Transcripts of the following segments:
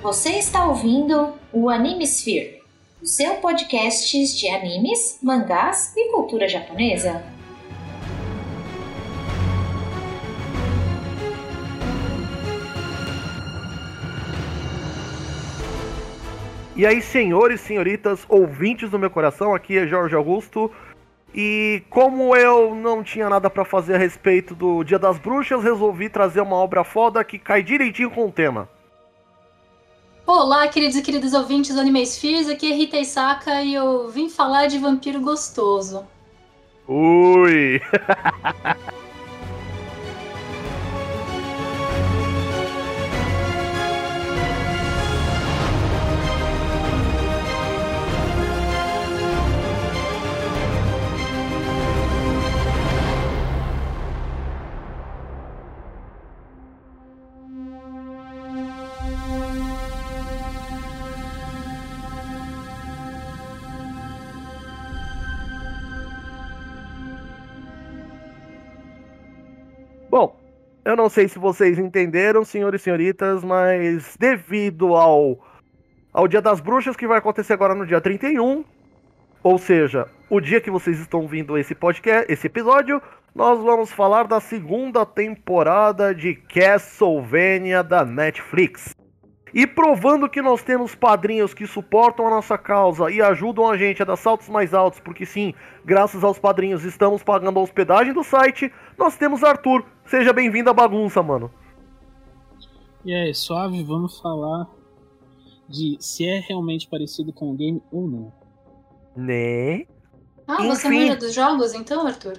Você está ouvindo o Animesphere, o seu podcast de animes, mangás e cultura japonesa. E aí, senhores e senhoritas, ouvintes do meu coração, aqui é Jorge Augusto. E como eu não tinha nada pra fazer a respeito do Dia das Bruxas, resolvi trazer uma obra foda que cai direitinho com o tema. Olá, queridos e queridas ouvintes do Animesphere, aqui é Rita Isaka e eu vim falar de vampiro gostoso. Ui! Bom, eu não sei se vocês entenderam, senhores e senhoritas, mas devido ao Dia das Bruxas, que vai acontecer agora no dia 31, ou seja, o dia que vocês estão ouvindo esse podcast, esse episódio, nós vamos falar da segunda temporada de Castlevania da Netflix. E provando que nós temos padrinhos que suportam a nossa causa e ajudam a gente a dar saltos mais altos, porque sim, graças aos padrinhos estamos pagando a hospedagem do site, nós temos Arthur. Seja bem-vindo à bagunça, mano. E aí, suave, vamos falar de se é realmente parecido com o game ou não. Né? Ah, você manja dos jogos então, Arthur?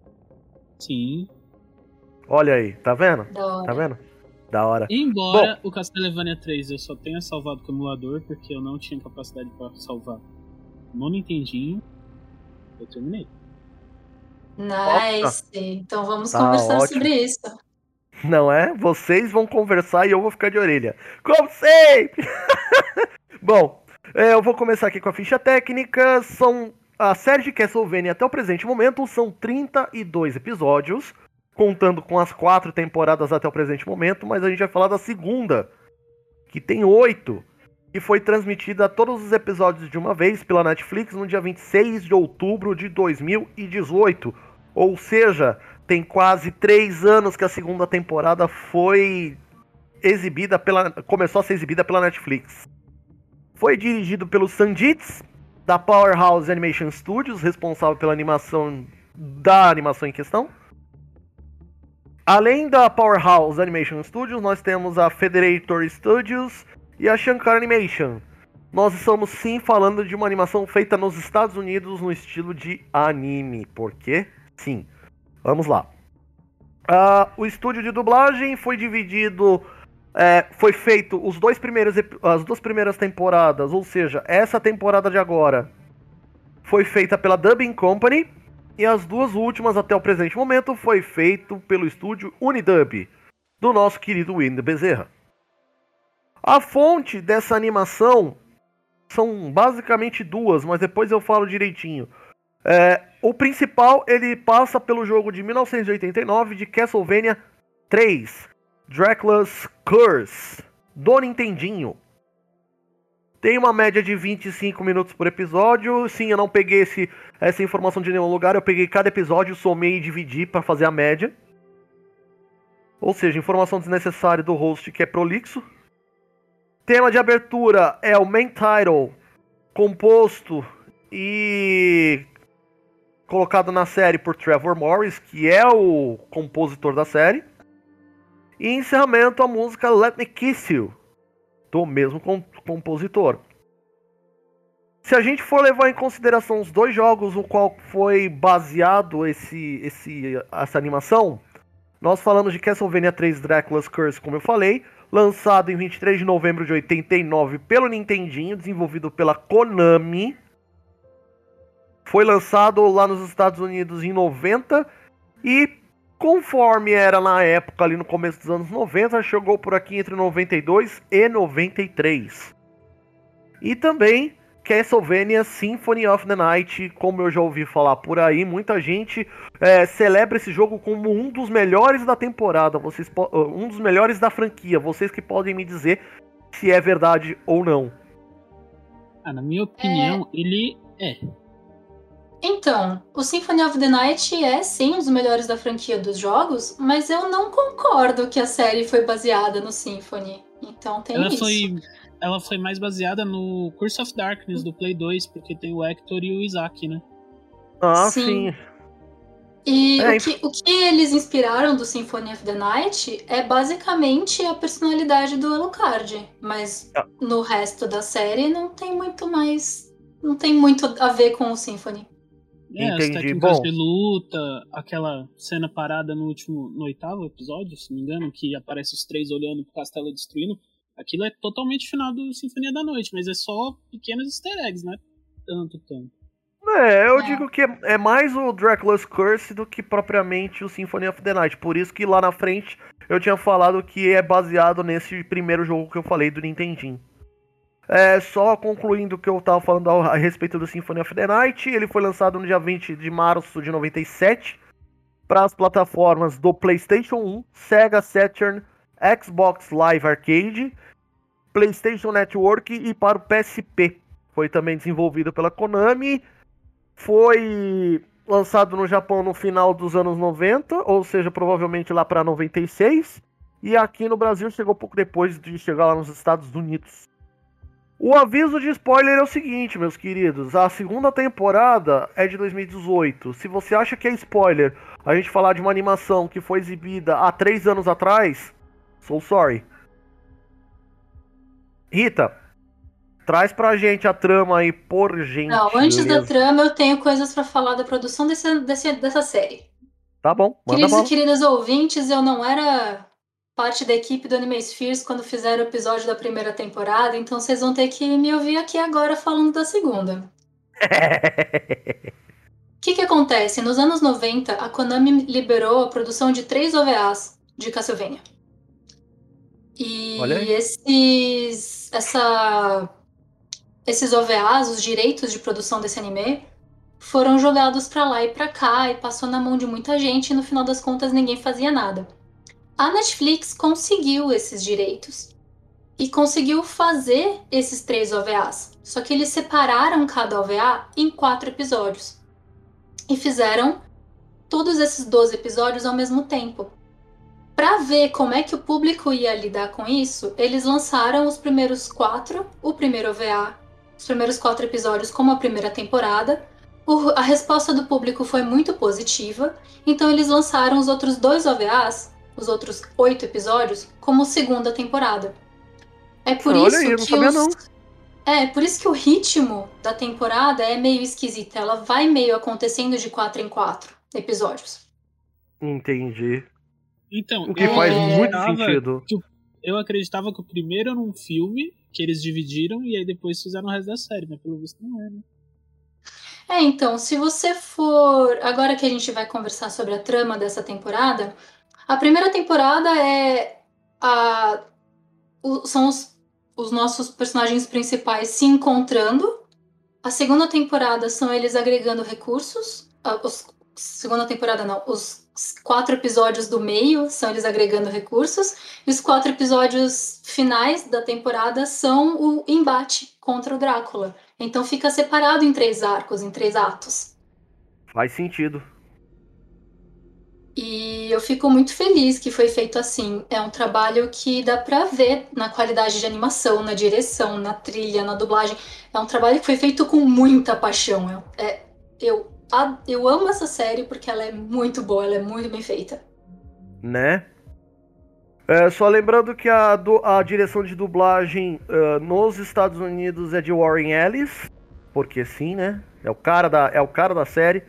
Sim. Olha aí, tá vendo? Da hora. Tá vendo? Da hora. Embora o Castlevania 3 eu só tenha salvado com o emulador, porque eu não tinha capacidade para salvar no Nintendinho, eu terminei. Nice. Nossa. Então vamos Tá conversar ótimo. sobre isso. Não é? Vocês vão conversar e eu vou ficar de orelha. Como sempre! Bom, eu vou começar aqui com a ficha técnica. A série de Castlevania até o presente momento são 32 episódios, contando com as 4 temporadas até o presente momento, mas a gente vai falar da segunda, que tem 8, que foi transmitida todos os episódios de uma vez pela Netflix no dia 26 de outubro de 2018. Ou seja, tem quase 3 anos que a segunda temporada foi começou a ser exibida pela Netflix. Foi dirigido pelo Sanjitsu, da Powerhouse Animation Studios, responsável pela animação em questão. Além da Powerhouse Animation Studios, nós temos a Federator Studios e a Shankar Animation. Nós estamos sim falando de uma animação feita nos Estados Unidos no estilo de anime. Por quê? Sim. Vamos lá. O estúdio de dublagem foi dividido... foi feito as 2 primeiras temporadas, ou seja, essa temporada de agora foi feita pela Dubbing Company, e as 2 últimas até o presente momento foi feito pelo estúdio Unidub, do nosso querido Wendel Bezerra. A fonte dessa animação são basicamente 2, mas depois eu falo direitinho. O principal, ele passa pelo jogo de 1989 de Castlevania 3, Dracula's Curse, do Nintendinho. Tem uma média de 25 minutos por episódio. Sim, eu não peguei essa informação de nenhum lugar. Eu peguei cada episódio, somei e dividi para fazer a média. Ou seja, informação desnecessária do host que é prolixo. Tema de abertura é o main title, composto e colocado na série por Trevor Morris, que é o compositor da série. E encerramento a música Let Me Kiss You, do mesmo compositor. Se a gente for levar em consideração os 2 jogos no qual foi baseado essa animação, nós falamos de Castlevania 3 Dracula's Curse, como eu falei, lançado em 23 de novembro de 89 pelo Nintendinho, desenvolvido pela Konami. Foi lançado lá nos Estados Unidos em 90 e, conforme era na época, ali no começo dos anos 90, chegou por aqui entre 92 e 93. E também Castlevania Symphony of the Night, como eu já ouvi falar por aí, muita gente celebra esse jogo como um dos melhores da temporada, um dos melhores da franquia. Vocês que podem me dizer se é verdade ou não. Na minha opinião, ele é. Então, o Symphony of the Night é sim um dos melhores da franquia dos jogos, mas eu não concordo que a série foi baseada no Symphony. Então tem isso. Ela foi mais baseada no Curse of Darkness do Play 2, porque tem o Hector e o Isaac, né? Ah, sim. E o que eles inspiraram do Symphony of the Night é basicamente a personalidade do Alucard, mas no resto da série não tem muito a ver com o Symphony. Entendi. As técnicas de luta, aquela cena parada no 8º episódio, se não me engano, que aparece os 3 olhando pro castelo destruindo, aquilo é totalmente final do Sinfonia da Noite, mas é só pequenos easter eggs, não é tanto. Eu digo que é mais o Dracula's Curse do que propriamente o Symphony of the Night. Por isso que lá na frente eu tinha falado que é baseado nesse primeiro jogo que eu falei do Nintendinho. Só concluindo o que eu tava falando a respeito do Symphony of the Night, ele foi lançado no dia 20 de março de 97 para as plataformas do PlayStation 1, Sega Saturn, Xbox Live Arcade, PlayStation Network e para o PSP. Foi também desenvolvido pela Konami. Foi lançado no Japão no final dos anos 90, ou seja, provavelmente lá para 96. E aqui no Brasil chegou pouco depois de chegar lá nos Estados Unidos. O aviso de spoiler é o seguinte, meus queridos. A segunda temporada é de 2018. Se você acha que é spoiler a gente falar de uma animação que foi exibida há 3 anos atrás, so sorry. Rita, traz pra gente a trama aí, por gentileza. Não, antes da trama eu tenho coisas pra falar da produção dessa série. Tá bom, manda Queridos bala. e queridas ouvintes, eu não era parte da equipe do Anime Spheres quando fizeram o episódio da primeira temporada, então vocês vão ter que me ouvir aqui agora falando da segunda. O que acontece? Nos anos 90, a Konami liberou a produção de 3 OVAs de Castlevania. E esses OVAs, os direitos de produção desse anime, foram jogados pra lá e pra cá e passou na mão de muita gente e no final das contas ninguém fazia nada. A Netflix conseguiu esses direitos e conseguiu fazer esses 3 OVAs. Só que eles separaram cada OVA em 4 episódios e fizeram todos esses 12 episódios ao mesmo tempo. Para ver como é que o público ia lidar com isso, eles lançaram os primeiros 4, o primeiro OVA, os primeiros 4 episódios como a primeira temporada. A resposta do público foi muito positiva, então eles lançaram os outros 2 OVAs, os outros 8 episódios, como segunda temporada. É por isso aí, eu não sabia não. por isso que o ritmo da temporada é meio esquisito. Ela vai meio acontecendo de 4 em 4 episódios. Entendi. Então, o que faz muito sentido. Eu acreditava que o primeiro era um filme que eles dividiram e aí depois fizeram o resto da série, mas pelo visto não é, né? Então, se você for... Agora que a gente vai conversar sobre a trama dessa temporada, a primeira temporada são os nossos personagens principais se encontrando. A segunda temporada são eles agregando recursos. Segunda temporada não, os 4 episódios do meio são eles agregando recursos. E os 4 episódios finais da temporada são o embate contra o Drácula. Então fica separado em 3 arcos, em 3 atos. Faz sentido. E eu fico muito feliz que foi feito assim. É um trabalho que dá pra ver na qualidade de animação, na direção, na trilha, na dublagem. É um trabalho que foi feito com muita paixão. Eu amo essa série porque ela é muito boa, ela é muito bem feita. Né? Só lembrando que a direção de dublagem nos Estados Unidos é de Warren Ellis, porque sim, né? É o cara da série.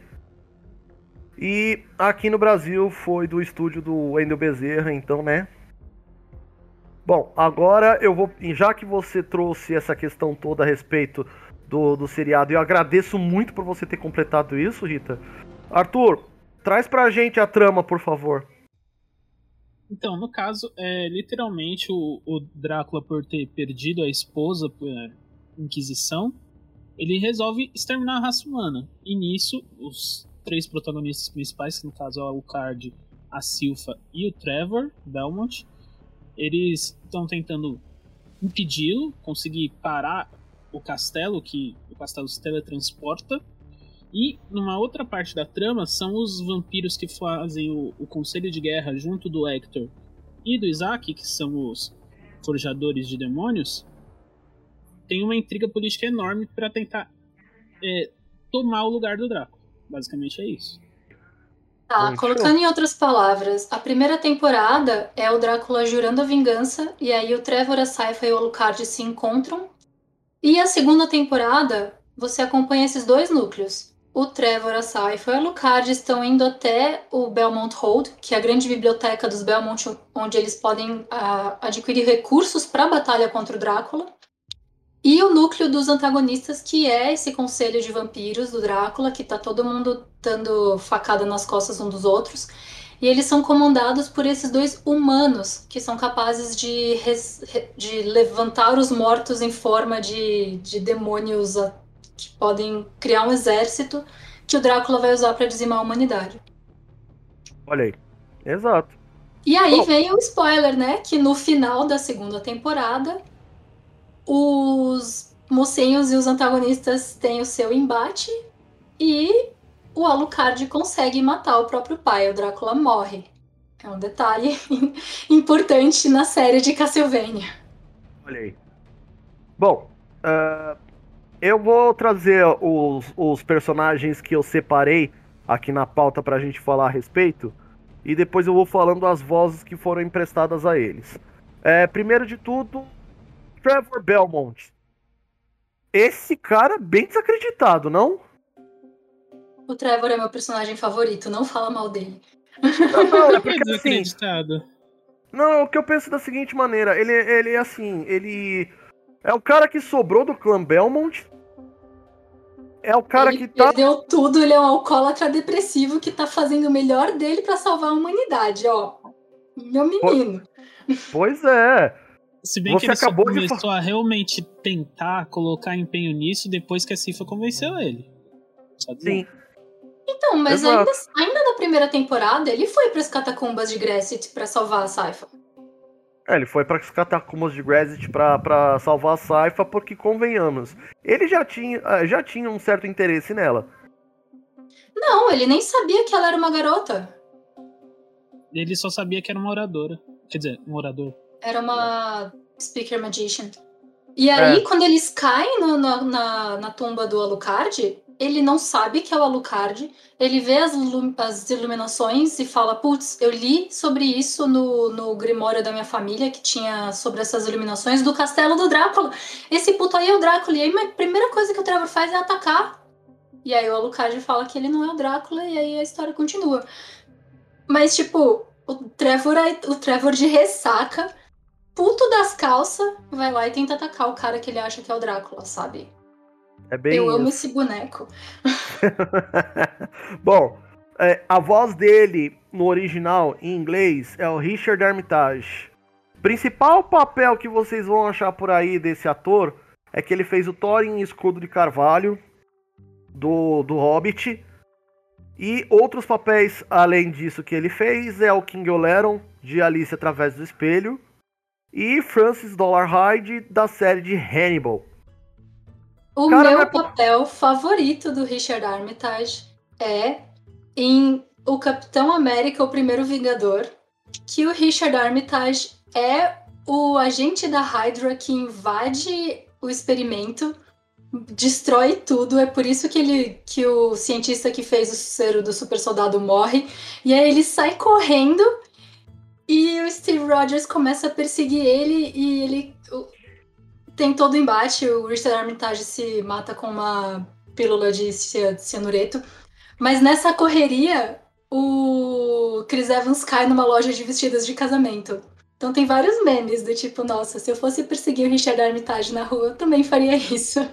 E aqui no Brasil foi do estúdio do Wendel Bezerra, então, né? Bom, agora eu vou... Já que você trouxe essa questão toda a respeito do seriado, eu agradeço muito por você ter completado isso, Rita. Arthur, traz pra gente a trama, por favor. Então, no caso, literalmente o Drácula, por ter perdido a esposa por Inquisição, ele resolve exterminar a raça humana. E nisso, os 3 protagonistas principais, que no caso é o Alucard, a Silpha e o Trevor Belmont, eles estão tentando impedi-lo, conseguir parar o castelo, que o castelo se teletransporta. E numa outra parte da trama são os vampiros que fazem o conselho de guerra junto do Hector e do Isaac, que são os forjadores de demônios. Tem uma intriga política enorme para tentar tomar o lugar do Drácula. Basicamente é isso. Tá, colocando em outras palavras, a primeira temporada é o Drácula jurando a vingança, e aí o Trevor, a Sypha e o Alucard se encontram. E a segunda temporada, você acompanha esses dois núcleos. O Trevor, a Sypha e o Alucard estão indo até o Belmont Hold, que é a grande biblioteca dos Belmont, onde eles podem adquirir recursos para a batalha contra o Drácula. E o núcleo dos antagonistas, que é esse conselho de vampiros do Drácula, que tá todo mundo dando facada nas costas um dos outros. E eles são comandados por esses dois humanos, que são capazes de levantar os mortos em forma de demônios que podem criar um exército que o Drácula vai usar para dizimar a humanidade. Olha aí. Exato. E aí vem o spoiler, né? Que no final da segunda temporada, os mocinhos e os antagonistas têm o seu embate e o Alucard consegue matar o próprio pai. O Drácula morre. É um detalhe importante na série de Castlevania. Olha aí. Bom, eu vou trazer os personagens que eu separei aqui na pauta pra gente falar a respeito. E depois eu vou falando as vozes que foram emprestadas a eles. Primeiro de tudo, Trevor Belmont. Esse cara é bem desacreditado, não? O Trevor é meu personagem favorito, não fala mal dele. Não, é porque assim... desacreditado. Não, é o que eu penso da seguinte maneira. Ele assim, ele... É o cara que sobrou do clã Belmont. É o cara ele que tá... perdeu tudo, ele é um alcoólatra depressivo que tá fazendo o melhor dele pra salvar a humanidade, ó. Meu menino. Pois é. Se bem Você que ele só acabou de começou a realmente tentar colocar empenho nisso depois que a Sypha convenceu ele. Sabe? Sim. Então, mas Exato. ainda na primeira temporada, ele foi pras catacumbas de Gresset pra salvar a Sypha. Ele foi para as catacumbas de Gresset pra salvar a Sypha, porque, convenhamos, ele já tinha um certo interesse nela. Não, ele nem sabia que ela era uma garota. Ele só sabia que era uma oradora. Quer dizer, um orador. Era uma Speaker Magician. E aí, quando eles caem na tumba do Alucard, ele não sabe que é o Alucard. Ele vê as iluminações e fala, putz, eu li sobre isso no Grimório da minha família, que tinha sobre essas iluminações do castelo do Drácula. Esse puto aí é o Drácula. E aí, a primeira coisa que o Trevor faz é atacar. E aí o Alucard fala que ele não é o Drácula, e aí a história continua. Mas, tipo, o Trevor de ressaca, puto das calças, vai lá e tenta atacar o cara que ele acha que é o Drácula, sabe? É bem Eu amo isso. esse boneco. Bom, a voz dele no original, em inglês, é o Richard Armitage. Principal papel que vocês vão achar por aí desse ator é que ele fez o Thorin Escudo de Carvalho, do Hobbit. E outros papéis, além disso, que ele fez é o King Oleron, de Alice Através do Espelho, e Francis Dolarhyde, da série de Hannibal. O meu papel favorito do Richard Armitage é em O Capitão América, o Primeiro Vingador, que o Richard Armitage é o agente da Hydra que invade o experimento, destrói tudo, é por isso que o cientista que fez o soro do super soldado morre, e aí ele sai correndo e o Steve Rogers começa a perseguir ele e ele tem todo o embate, o Richard Armitage se mata com uma pílula de cianureto, mas nessa correria o Chris Evans cai numa loja de vestidos de casamento. Então tem vários memes do tipo, nossa, se eu fosse perseguir o Richard Armitage na rua, eu também faria isso.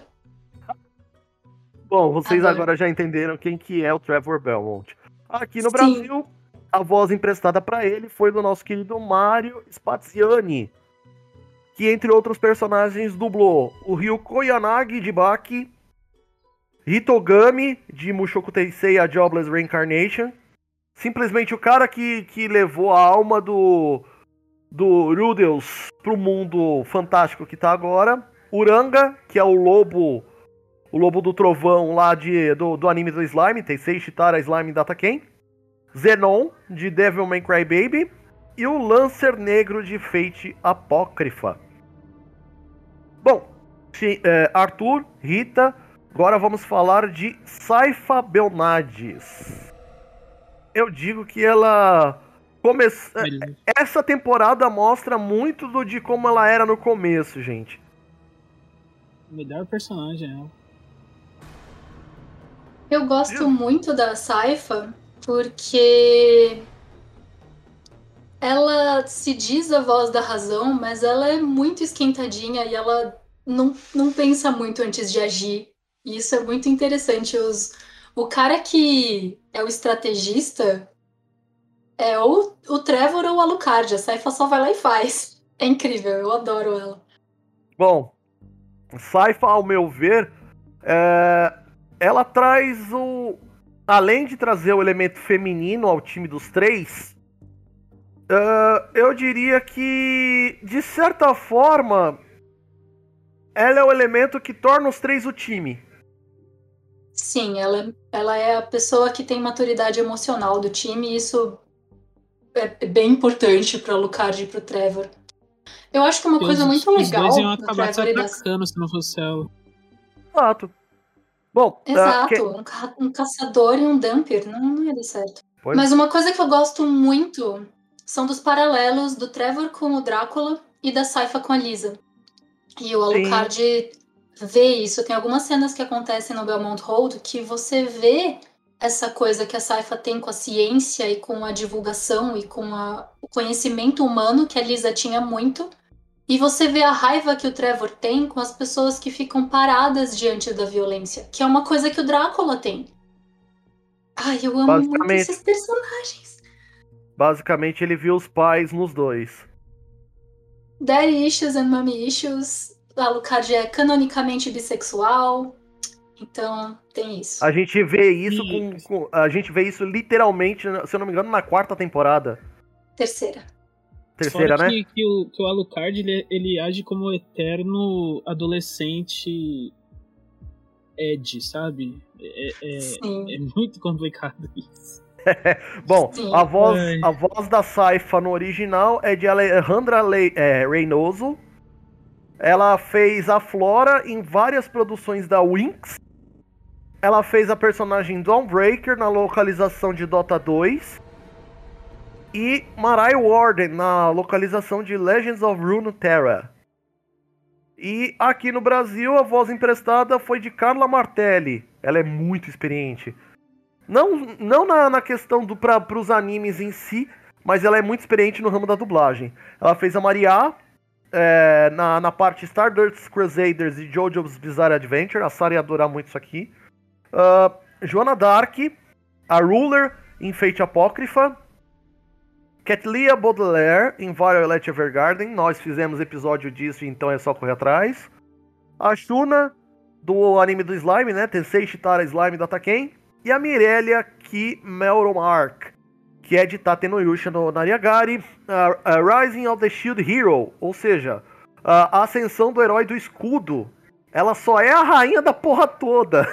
Bom, vocês agora já entenderam quem que é o Trevor Belmont. Aqui no Sim. Brasil, a voz emprestada para ele foi do nosso querido Mario Spaziani, que entre outros personagens dublou o Ryuko Yanagi de Baki, Hitogami de Mushoku Tensei A Jobless Reincarnation, simplesmente o cara que levou a alma do do Rudeus pro mundo fantástico que tá agora. Uranga, que é o lobo do trovão lá do anime do Slime, Tensei Shitara Slime Dataken. Zenon, de Devil May Cry Baby. E o Lancer Negro de Fate Apócrifa. Bom, Arthur, Rita, agora vamos falar de Saifa Belnades. Eu digo que ela essa temporada mostra muito de como ela era no começo, gente. Melhor personagem, né? Eu gosto muito da Saifa porque ela se diz a voz da razão, mas ela é muito esquentadinha e ela não pensa muito antes de agir. E isso é muito interessante. O cara que é o estrategista é ou o Trevor ou o Alucard. A Saifa só vai lá e faz. É incrível, eu adoro ela. Bom, Saifa, ao meu ver, ela traz além de trazer o elemento feminino ao time dos três, eu diria que, de certa forma, ela é o elemento que torna os três o time. Sim, ela é a pessoa que tem maturidade emocional do time, e isso é bem importante para o Alucard e para o Trevor. Eu acho que uma coisa muito legal os dois iam do acabar se Trevor atacando se não fosse ela. Exato. Bom, Exato, um caçador e um dumper, não ia dar certo. Mas uma coisa que eu gosto muito são dos paralelos do Trevor com o Drácula e da Saifa com a Lisa. E o Alucard vê isso. Tem algumas cenas que acontecem no Belmont Hold que você vê essa coisa que a Saifa tem com a ciência e com a divulgação e com o conhecimento humano que a Lisa tinha muito. E você vê a raiva que o Trevor tem com as pessoas que ficam paradas diante da violência, que é uma coisa que o Drácula tem. Ai, eu amo muito esses personagens. Basicamente, ele viu os pais nos dois. Daddy issues and mommy issues. O Alucard é canonicamente bissexual. Então, tem isso. A gente vê isso a gente vê isso literalmente, se eu não me engano, na 4ª temporada. Terceira, fora né? Que o Alucard, ele age como o eterno adolescente Ed, sabe? É muito complicado isso. Bom, a voz da Saifa no original é de Alejandra Reynoso. Ela fez a Flora em várias produções da Winx. Ela fez a personagem Dawnbreaker na localização de Dota 2. E Marai Warden na localização de Legends of Runeterra. E aqui no Brasil a voz emprestada foi de Carla Martelli. Ela é muito experiente. Não na questão para os animes em si, mas ela é muito experiente no ramo da dublagem. Ela fez a Maria na parte Stardust Crusaders e JoJo's Bizarre Adventure. A Sarah ia adorar muito isso aqui. Joana Dark, a Ruler em Fate Apócrifa. Catlia Baudelaire em Violet Evergarden. Nós fizemos episódio disso, então é só correr atrás. A Shuna, do anime do Slime, né? Tensei Shitara Slime Dataken. E a Mirelia Melromark, que é de Tate no Yusha no Nariagari. Rising of the Shield Hero, ou seja, a ascensão do herói do escudo. Ela só é a rainha da porra toda.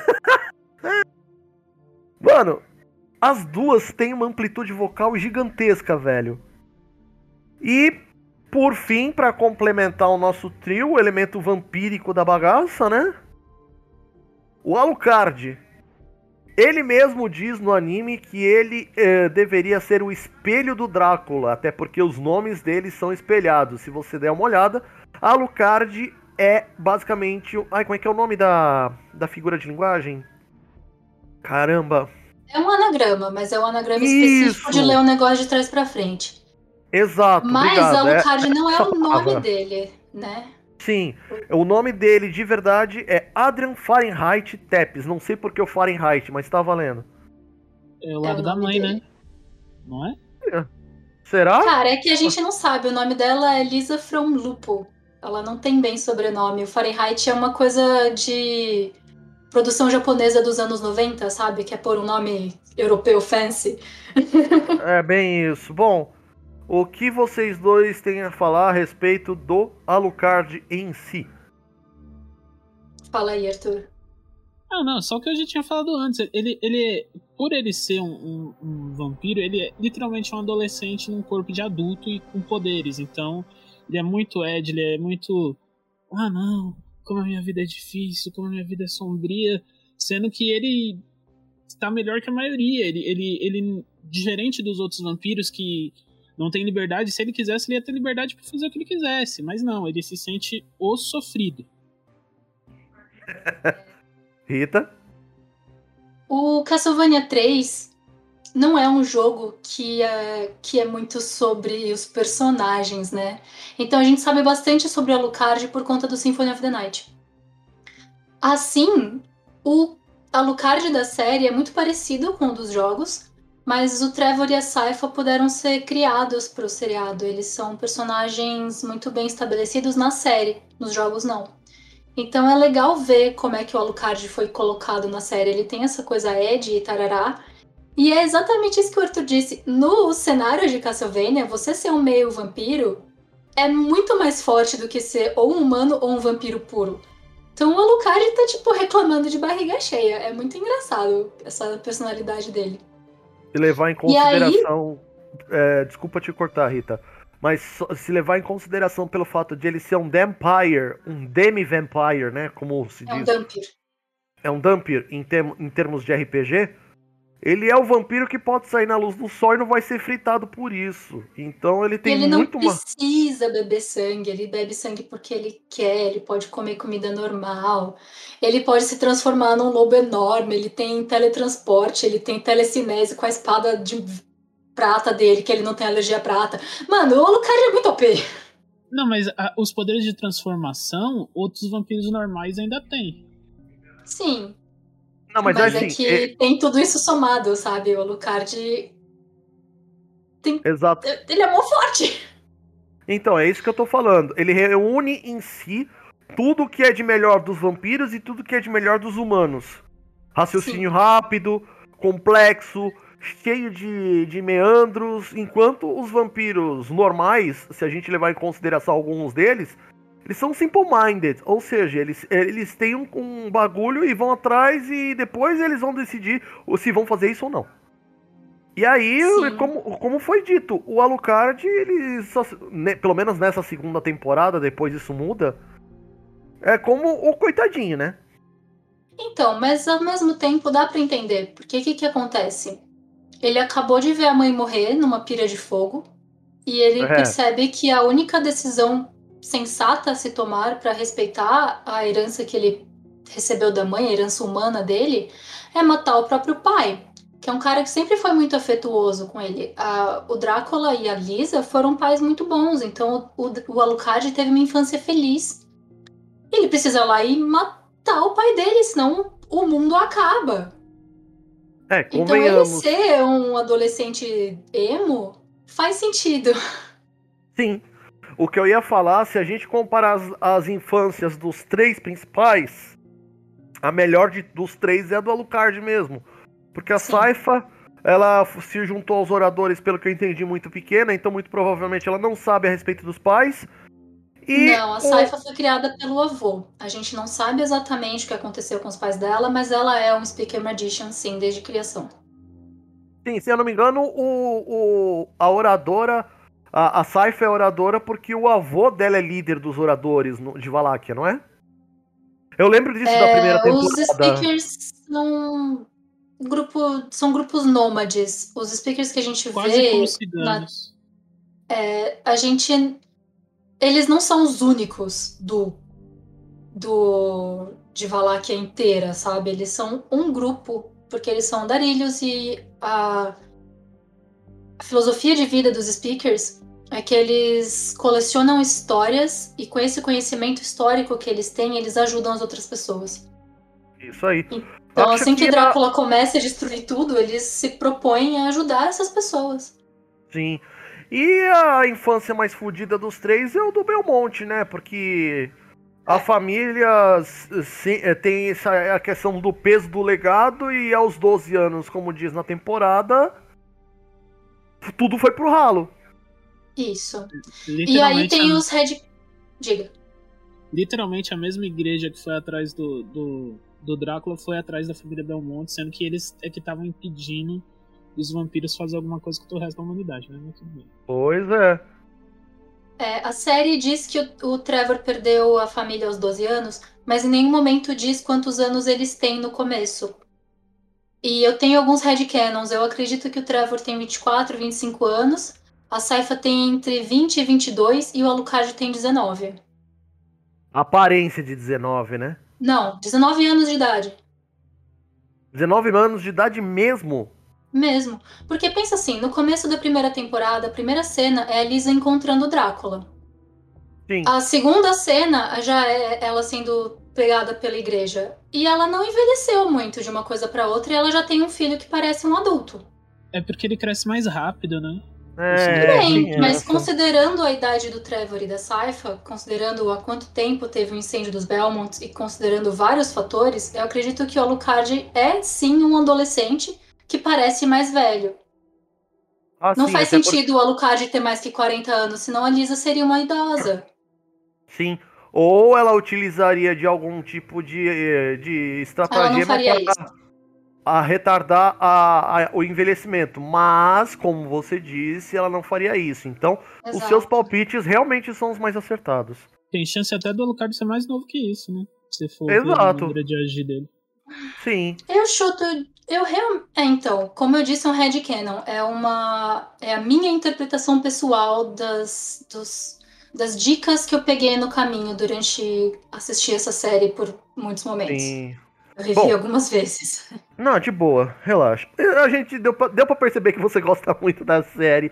Mano, as duas têm uma amplitude vocal gigantesca, velho. E, por fim, pra complementar o nosso trio, o elemento vampírico da bagaça, né? O Alucard. Ele mesmo diz no anime que ele deveria ser o espelho do Drácula, até porque os nomes deles são espelhados. Se você der uma olhada, Alucard é basicamente... como é que é o nome da figura de linguagem? Caramba... É um anagrama, mas é um anagrama específico de ler o negócio de trás pra frente. Exato, mas obrigado. Alucard não é o nome dele, né? Sim, o nome dele de verdade é Adrian Fahrenheit Tepes. Não sei porque o Fahrenheit, mas tá valendo. É o lado da mãe, dele, né? Não é? Será? Cara, é que a gente não sabe. O nome dela é Lisa from Lupo. Ela não tem bem sobrenome. O Fahrenheit é uma coisa de... produção japonesa dos anos 90, sabe? Que é pôr um nome europeu fancy. É bem isso. Bom, o que vocês dois têm a falar a respeito do Alucard em si? Fala aí, Arthur. Não, só o que eu já tinha falado antes. Por ele ser um vampiro, ele é literalmente um adolescente num corpo de adulto e com poderes. Então, ele é muito ele é muito... Ah, não, como a minha vida é difícil, como a minha vida é sombria. Sendo que ele está melhor que a maioria. Ele diferente dos outros vampiros que não tem liberdade. Se ele quisesse, ele ia ter liberdade para fazer o que ele quisesse. Mas não, ele se sente o sofrido. Rita? O Castlevania 3 não é um jogo que é muito sobre os personagens, né? Então a gente sabe bastante sobre o Alucard por conta do Symphony of the Night. Assim, o Alucard da série é muito parecido com o dos jogos, mas o Trevor e a Sypha puderam ser criados para o seriado. Eles são personagens muito bem estabelecidos na série, nos jogos não. Então é legal ver como é que o Alucard foi colocado na série. Ele tem essa coisa Ed e tarará. E é exatamente isso que o Arthur disse. No cenário de Castlevania, você ser um meio vampiro é muito mais forte do que ser ou um humano ou um vampiro puro. Então o Alucard tá, tipo, reclamando de barriga cheia. É muito engraçado essa personalidade dele. Se levar em consideração... desculpa te cortar, Rita. Mas se levar em consideração pelo fato de ele ser um Vampire, um Demi-Vampire, né? Como se diz. É um Dumpir. É um Dumpir em termos de RPG. Ele é o vampiro que pode sair na luz do sol e não vai ser fritado por isso. Então ele tem ele muito... não precisa beber sangue, ele bebe sangue porque ele quer, ele pode comer comida normal, ele pode se transformar num lobo enorme, ele tem teletransporte, ele tem telecinese com a espada de prata dele, que ele não tem alergia à prata. Mano, o Alucard é muito OP. Não, mas os poderes de transformação, outros vampiros normais ainda têm. Sim. Não, mas assim, é que tem tudo isso somado, sabe? O Alucard tem... Exato. Ele é muito forte. Então, é isso que eu tô falando. Ele reúne em si tudo que é de melhor dos vampiros e tudo que é de melhor dos humanos. Raciocínio rápido, complexo, cheio de meandros, enquanto os vampiros normais, se a gente levar em consideração alguns deles, eles são simple-minded, ou seja, eles têm um bagulho e vão atrás e depois eles vão decidir se vão fazer isso ou não. E aí, como foi dito, o Alucard, ele só, pelo menos nessa segunda temporada, depois isso muda, é como o coitadinho, né? Então, mas ao mesmo tempo dá pra entender, porque o que acontece? Ele acabou de ver a mãe morrer numa pira de fogo, e ele percebe que a única decisão sensata a se tomar para respeitar a herança que ele recebeu da mãe, a herança humana dele, é matar o próprio pai, que é um cara que sempre foi muito afetuoso com ele. O Drácula e a Lisa foram pais muito bons, então o Alucard teve uma infância feliz. Ele precisa ir lá e matar o pai dele, senão o mundo acaba. Então ele ser um adolescente emo faz sentido. Sim. O que eu ia falar, se a gente comparar as infâncias dos três principais, a melhor dos três é a do Alucard mesmo. Porque a Sypha, ela se juntou aos oradores, pelo que eu entendi, muito pequena, então muito provavelmente ela não sabe a respeito dos pais. Não, a Sypha foi criada pelo avô. A gente não sabe exatamente o que aconteceu com os pais dela, mas ela é um Speaker Magician, sim, desde criação. Sim, se eu não me engano, a oradora, a Sypha é oradora porque o avô dela é líder dos oradores de Valáquia, não é? Eu lembro disso da primeira temporada. Os Speakers são grupos nômades. Os Speakers que a gente vê... como ciganos. Eles não são os únicos de Valáquia inteira, sabe? Eles são um grupo, porque eles são andarilhos e a filosofia de vida dos Speakers é que eles colecionam histórias e com esse conhecimento histórico que eles têm, eles ajudam as outras pessoas. Isso aí. Então, assim que Drácula começa a destruir tudo, eles se propõem a ajudar essas pessoas. Sim. E a infância mais fodida dos três é o do Belmonte, né? Porque a família tem a questão do peso do legado e aos 12 anos, como diz na temporada, tudo foi pro ralo. Isso. E aí Literalmente, tem os Red... Diga. literalmente a mesma igreja que foi atrás do Drácula foi atrás da família Belmonte, sendo que eles é que estavam impedindo os vampiros fazer alguma coisa com o resto da humanidade, né? Mas tudo bem. Pois é. A série diz que o Trevor perdeu a família aos 12 anos, mas em nenhum momento diz quantos anos eles têm no começo. E eu tenho alguns headcanons. Eu acredito que o Trevor tem 24, 25 anos, a Sypha tem entre 20 e 22 e o Alucard tem 19. Aparência de 19, né? Não, 19 anos de idade. 19 anos de idade mesmo. Mesmo. Porque pensa assim, no começo da primeira temporada, a primeira cena é a Lisa encontrando o Drácula. Sim. A segunda cena já é ela sendo pegada pela igreja. E ela não envelheceu muito de uma coisa pra outra e ela já tem um filho que parece um adulto. É porque ele cresce mais rápido, né? Tudo bem, tem mas essa. considerando a idade do Trevor e da Sypha, considerando há quanto tempo teve o incêndio dos Belmont e considerando vários fatores, eu acredito que o Alucard é sim um adolescente que parece mais velho. Não Sim, faz até sentido o Alucard ter mais que 40 anos, senão a Lisa seria uma idosa. Sim. Ou ela utilizaria de algum tipo de Ela não estratagema faria isso. a retardar o envelhecimento. Mas, como você disse, ela não faria isso. Então, os Exato. seus palpites realmente são os mais acertados. Tem chance até do Alucard ser mais novo que isso, né? Se for ver a Exato. maneira de agir dele. Sim. Eu chuto. Então, como eu disse, um headcanon. É a minha interpretação pessoal das dicas que eu peguei no caminho durante assistir essa série por muitos momentos. Sim. Eu revi Bom. algumas vezes. Não, de boa, relaxa. A gente deu pra perceber que você gosta muito da série.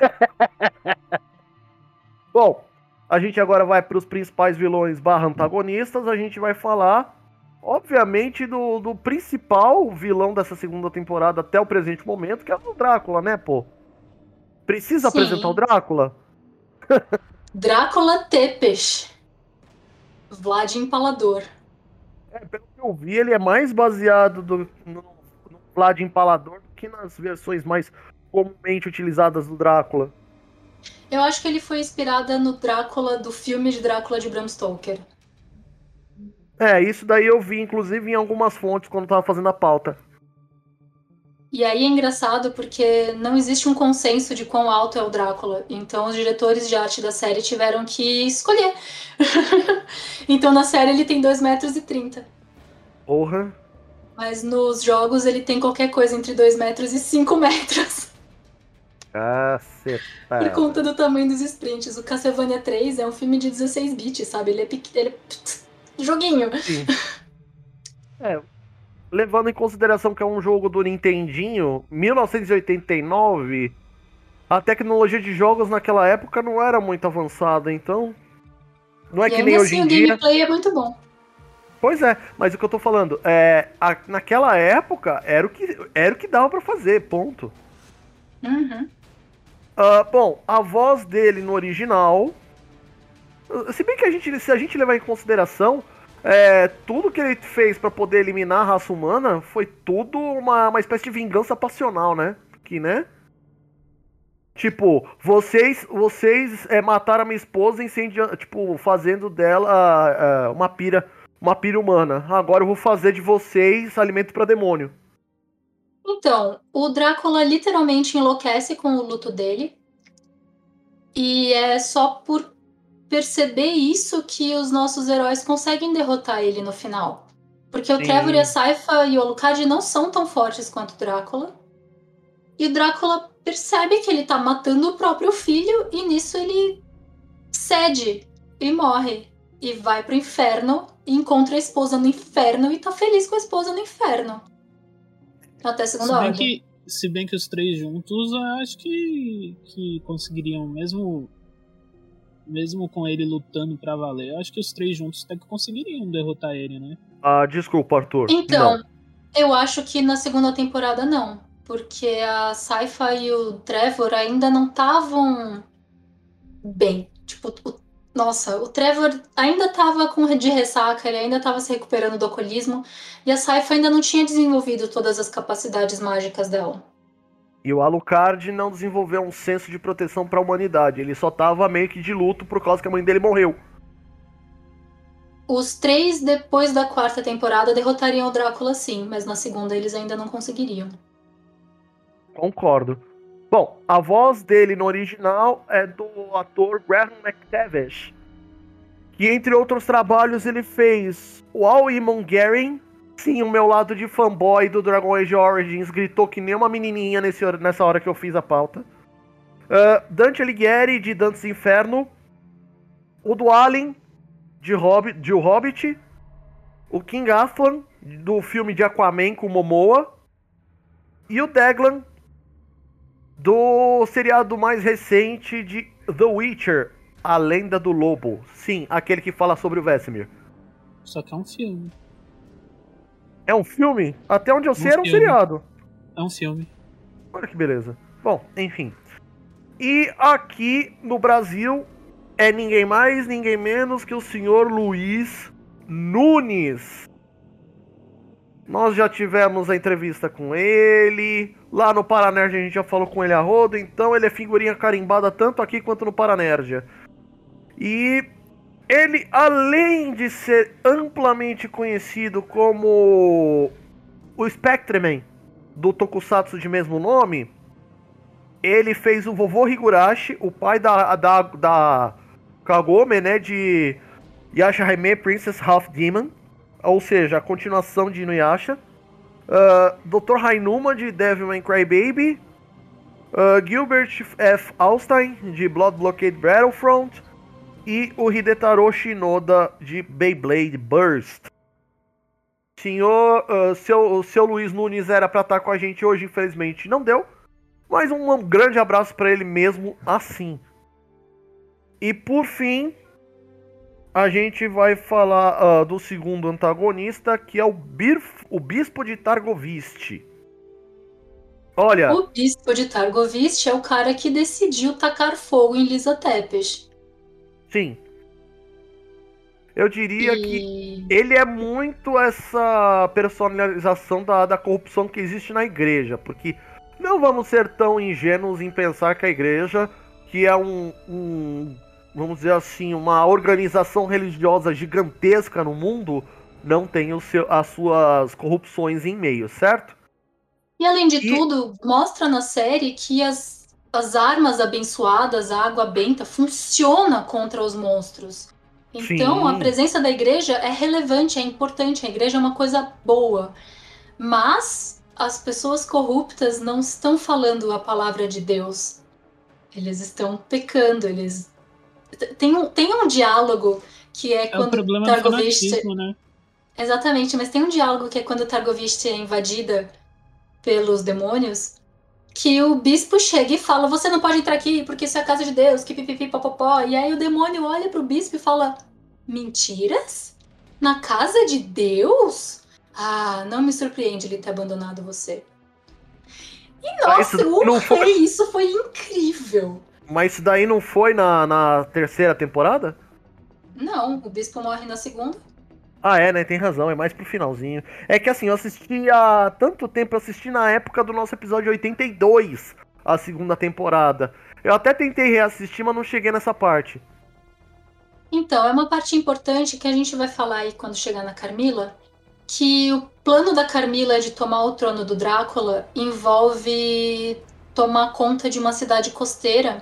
Bom, a gente agora vai para os principais vilões barra antagonistas. A gente vai falar, obviamente, do principal vilão dessa segunda temporada até o presente momento, que é o Drácula, né, pô? Precisa Sim. apresentar o Drácula? Drácula Tepes. Vlad Empalador. Pelo que eu vi, ele é mais baseado no Vlad Empalador do que nas versões mais comumente utilizadas do Drácula. Eu acho que ele foi inspirada no Drácula do filme de Drácula de Bram Stoker. Isso daí eu vi, inclusive, em algumas fontes quando tava fazendo a pauta. E aí é engraçado porque não existe um consenso de quão alto é o Drácula. Então os diretores de arte da série tiveram que escolher. Então na série ele tem 2,30 m. Porra. Mas nos jogos ele tem qualquer coisa entre 2 metros e 5 metros. Caceta. Por conta do tamanho dos sprints. O Castlevania 3 é um filme de 16 bits, sabe? Ele é pequeno. Joguinho. Sim. Levando em consideração que é um jogo do Nintendinho, 1989, a tecnologia de jogos naquela época não era muito avançada, então. Não é E que ainda nem assim hoje em o dia. gameplay é muito bom. Pois é, mas o que eu tô falando, naquela época era o que dava pra fazer, ponto. Uhum. Bom, a voz dele no original, se bem que se a gente levar em consideração, tudo que ele fez pra poder eliminar a raça humana foi tudo uma espécie de vingança passional, né? Que, né? Tipo, vocês mataram a minha esposa tipo, fazendo dela uma pira humana. Agora eu vou fazer de vocês alimento pra demônio. Então, o Drácula literalmente enlouquece com o luto dele. E é só por perceber isso que os nossos heróis conseguem derrotar ele no final. Porque o Sim. Trevor e a Sypha e o Alucard não são tão fortes quanto o Drácula. E o Drácula percebe que ele tá matando o próprio filho e nisso ele cede e morre. E vai pro inferno e encontra a esposa no inferno e tá feliz com a esposa no inferno. Até a segunda ordem. Se bem que os três juntos, eu acho que conseguiriam, mesmo com ele lutando pra valer, eu acho que os três juntos até que conseguiriam derrotar ele, né? Desculpa, Arthur. Então, Não. eu acho que na segunda temporada não. Porque a Sypha e o Trevor ainda não estavam bem. Tipo, o Trevor ainda tava de ressaca, ele ainda tava se recuperando do alcoolismo. E a Sypha ainda não tinha desenvolvido todas as capacidades mágicas dela. E o Alucard não desenvolveu um senso de proteção para a humanidade. Ele só tava meio que de luto por causa que a mãe dele morreu. Os 3, depois da 4ª temporada, derrotariam o Drácula sim, mas na segunda eles ainda não conseguiriam. Concordo. Bom, a voz dele no original é do ator Graham McTavish, que entre outros trabalhos ele fez o All Imogarin. Sim, o meu lado de fanboy do Dragon Age Origins gritou que nem uma menininha nessa hora que eu fiz a pauta. Dante Alighieri, de Dante's Inferno. O Dwalin, de O Hobbit. O King Aslan, do filme de Aquaman com Momoa. E o Daglan, do seriado mais recente de The Witcher, A Lenda do Lobo. Sim, aquele que fala sobre o Vesemir. Só que é um filme. É um filme? Até onde eu sei era um seriado. É um filme. Olha que beleza. Bom, enfim. E aqui no Brasil é ninguém mais, ninguém menos que o senhor Luiz Nunes. Nós já tivemos a entrevista com ele. Lá no Paranerd a gente já falou com ele a rodo. Então ele é figurinha carimbada tanto aqui quanto no Paranerd. E ele, além de ser amplamente conhecido como o Spectreman do Tokusatsu de mesmo nome, ele fez o vovô Higurashi, o pai da Kagome, né, de Yasha Hime Princess Half Demon, ou seja, a continuação de Inuyasha. Dr. Hainuma, de Devilman Crybaby. Gilbert F. Alstein, de Blood Blockade Battlefront. E o Hidetaro Shinoda, de Beyblade Burst. Senhor, seu Luiz Nunes era pra estar com a gente hoje, infelizmente não deu. Mas um grande abraço pra ele mesmo assim. E por fim, a gente vai falar do segundo antagonista, que é o Bispo de Targovist. Olha... O Bispo de Targovist é o cara que decidiu tacar fogo em Lisa Tepesch. Sim. Eu diria que ele é muito essa personalização da corrupção que existe na igreja. Porque não vamos ser tão ingênuos em pensar que a igreja, que é vamos dizer assim, uma organização religiosa gigantesca no mundo, não tem as suas corrupções em meio, certo? E além de tudo, mostra na série que as armas abençoadas, a água benta, funciona contra os monstros. Então, Sim. A presença da igreja é relevante, é importante. A igreja é uma coisa boa. Mas as pessoas corruptas não estão falando a palavra de Deus. Eles estão pecando. Tem um diálogo que é quando o problema do fanatismo, né? Exatamente, mas tem um diálogo que é quando Targovist é invadida pelos demônios, que o bispo chega e fala: você não pode entrar aqui porque isso é a casa de Deus, que pipipi popopó. E aí o demônio olha pro bispo e fala: mentiras? Na casa de Deus? Ah, não me surpreende ele ter abandonado você. E nossa, isso foi incrível. Mas isso daí não foi na terceira temporada? Não, o bispo morre na segunda. Ah, é, né? Tem razão, é mais pro finalzinho. É que assim, eu assisti há tanto tempo, eu assisti na época do nosso episódio 82, a segunda temporada. Eu até tentei reassistir, mas não cheguei nessa parte. Então, é uma parte importante que a gente vai falar aí quando chegar na Carmilla, que o plano da Carmilla de tomar o trono do Drácula envolve tomar conta de uma cidade costeira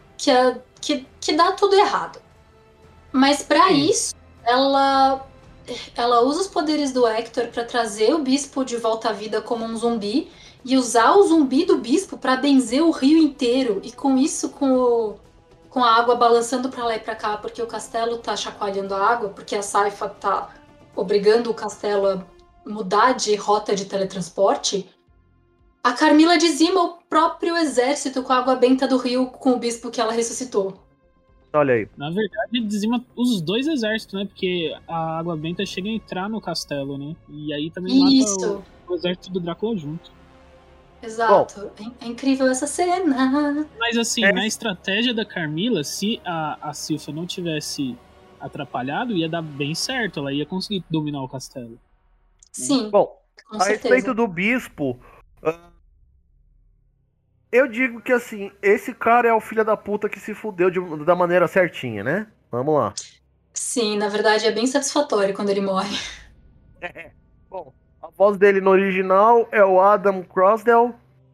que dá tudo errado. Mas para isso, ela usa os poderes do Hector para trazer o bispo de volta à vida como um zumbi e usar o zumbi do bispo para benzer o rio inteiro. E com isso, com a água balançando para lá e para cá, porque o castelo tá chacoalhando a água, porque a Saifa tá obrigando o castelo a mudar de rota de teletransporte, a Carmilla dizima o próprio exército com a água benta do rio com o bispo que ela ressuscitou. Olha aí. Na verdade, dizima os dois exércitos, né? Porque a água benta chega a entrar no castelo, né? E aí também mata o exército do Drácula junto. Exato. Bom, é incrível essa cena. Mas assim, na estratégia da Carmilla, se a Sylphia não tivesse atrapalhado, ia dar bem certo. Ela ia conseguir dominar o castelo. Sim. Bom, com a certeza. respeito do bispo, Eu digo que assim, esse cara é o filho da puta que se fudeu da maneira certinha, né? Vamos lá. Sim, na verdade é bem satisfatório quando ele morre. Bom, a voz dele no original é o Adam Crossdell,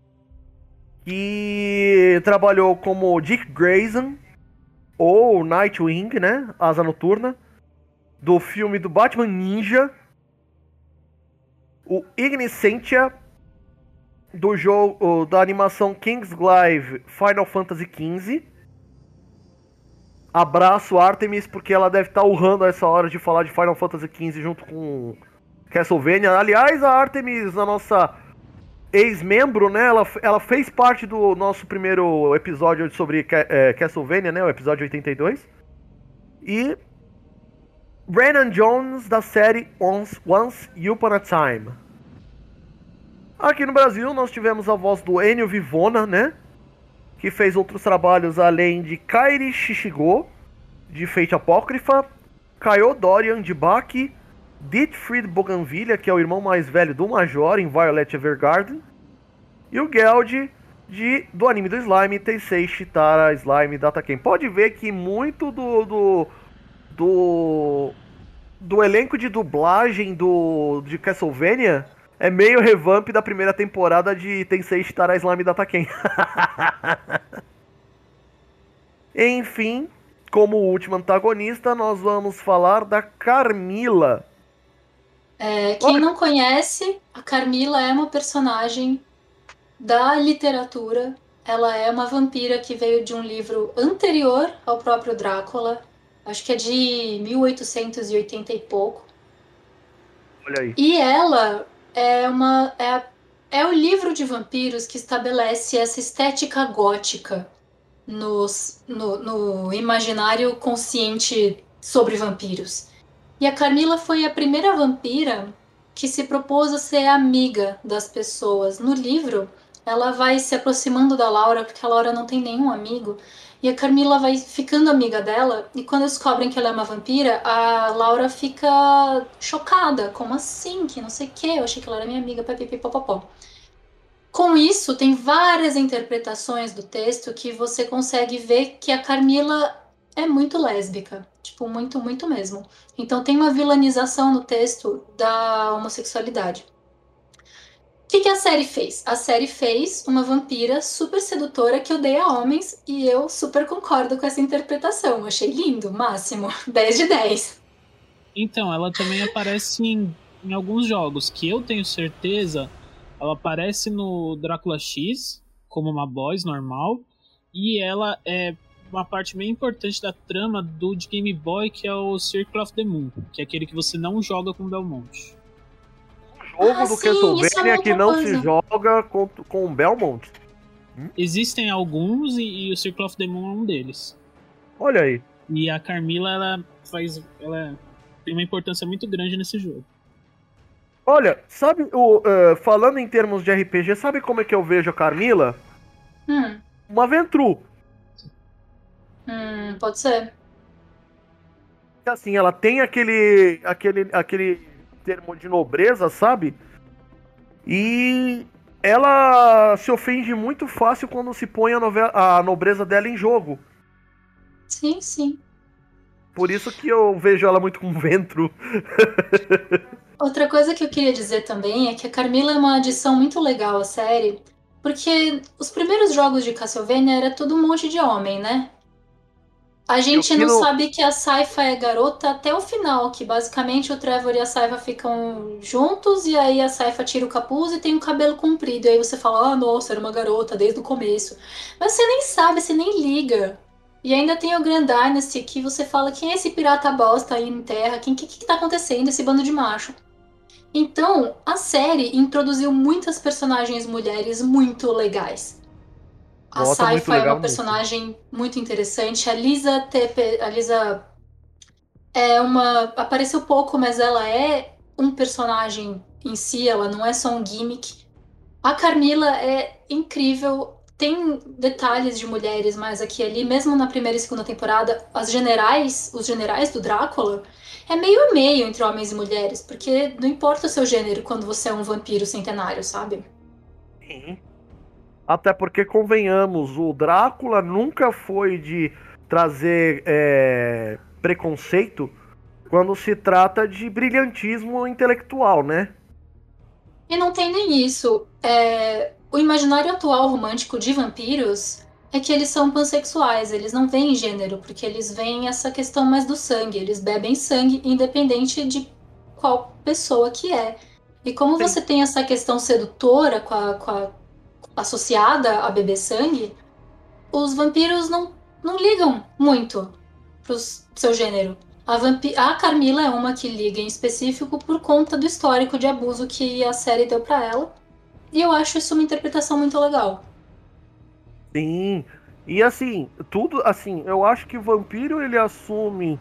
que trabalhou como Dick Grayson, ou Nightwing, né? Asa Noturna, do filme do Batman Ninja, o Ignicentia, do jogo da animação Kingsglaive Final Fantasy XV. Abraço Artemis, porque ela deve estar urrando a essa hora de falar de Final Fantasy XV junto com Castlevania. Aliás, a Artemis, a nossa ex-membro, né? Ela fez parte do nosso primeiro episódio sobre Castlevania, né? O episódio 82. E Brennan Jones, da série Once Upon a Time. Aqui no Brasil, nós tivemos a voz do Ennio Vivona, né? Que fez outros trabalhos além de Kairi Shishigo, de Fate Apócrifa, Kaio Dorian, de Baki, Dietfried Bougainvillea, que é o irmão mais velho do Major, em Violet Evergarden, e o Geld, do anime do Slime, Tensei Shitara Slime Dataken. Pode ver que muito do elenco de dublagem de Castlevania é meio revamp da primeira temporada de Tensei Shitara Slime Dataken. Enfim, como último antagonista, nós vamos falar da Carmilla. Quem não conhece, a Carmilla é uma personagem da literatura. Ela é uma vampira que veio de um livro anterior ao próprio Drácula. Acho que é de 1880 e pouco. Olha aí. E ela é o livro de vampiros que estabelece essa estética gótica no imaginário consciente sobre vampiros. E a Carmilla foi a primeira vampira que se propôs a ser amiga das pessoas. No livro, ela vai se aproximando da Laura, porque a Laura não tem nenhum amigo, e a Carmilla vai ficando amiga dela, e quando descobrem que ela é uma vampira, a Laura fica chocada. Como assim? Que não sei o quê? Eu achei que ela era minha amiga, papipipopopó. Com isso, tem várias interpretações do texto que você consegue ver que a Carmilla é muito lésbica. Tipo, muito, muito mesmo. Então tem uma vilanização no texto da homossexualidade. O que a série fez? A série fez uma vampira super sedutora que odeia homens e eu super concordo com essa interpretação. Achei lindo, máximo. 10 de 10. Então, ela também aparece em alguns jogos, que eu tenho certeza. Ela aparece no Drácula X, como uma boss normal, e ela é uma parte bem importante da trama do de Game Boy, que é o Circle of the Moon, que é aquele que você não joga com Belmont. O jogo do Castlevania que não se joga com o Belmont? Existem alguns e o Circle of the Moon é um deles. Olha aí. E a Carmilla, ela tem uma importância muito grande nesse jogo. Olha, sabe, falando em termos de RPG, sabe como é que eu vejo a Carmilla? Uma Ventru. Pode ser. Assim, ela tem aquele termo de nobreza, sabe? E ela se ofende muito fácil quando se põe a nobreza dela em jogo. Sim, sim. Por isso que eu vejo ela muito como Ventru. Outra coisa que eu queria dizer também é que a Carmilla é uma adição muito legal à série, porque os primeiros jogos de Castlevania era tudo um monte de homem, né? A gente não sabe que a Sypha é garota até o final, que basicamente o Trevor e a Sypha ficam juntos e aí a Sypha tira o capuz e tem um cabelo comprido. E aí você fala, nossa, era uma garota desde o começo. Mas você nem sabe, você nem liga. E ainda tem o Grand Dynasty, que você fala, quem é esse pirata bosta aí em terra? O que tá acontecendo, esse bando de macho? Então, a série introduziu muitas personagens mulheres muito legais. A Sypha é uma personagem muito interessante. A Lisa apareceu pouco, mas ela é um personagem em si, ela não é só um gimmick. A Carmilla é incrível. Tem detalhes de mulheres mais aqui e ali, mesmo na primeira e segunda temporada, os generais do Drácula, é meio a meio entre homens e mulheres, porque não importa o seu gênero quando você é um vampiro centenário, sabe? Sim. Até porque, convenhamos, o Drácula nunca foi de trazer preconceito quando se trata de brilhantismo intelectual, né? E não tem nem isso. O imaginário atual romântico de vampiros é que eles são pansexuais, eles não veem gênero, porque eles veem essa questão mais do sangue, eles bebem sangue independente de qual pessoa que é. E como Sim. você tem essa questão sedutora associada a beber sangue, os vampiros não ligam muito pro seu gênero. A Carmila é uma que liga em específico por conta do histórico de abuso que a série deu pra ela. E eu acho isso uma interpretação muito legal. Sim. E assim, tudo assim, eu acho que o vampiro ele assume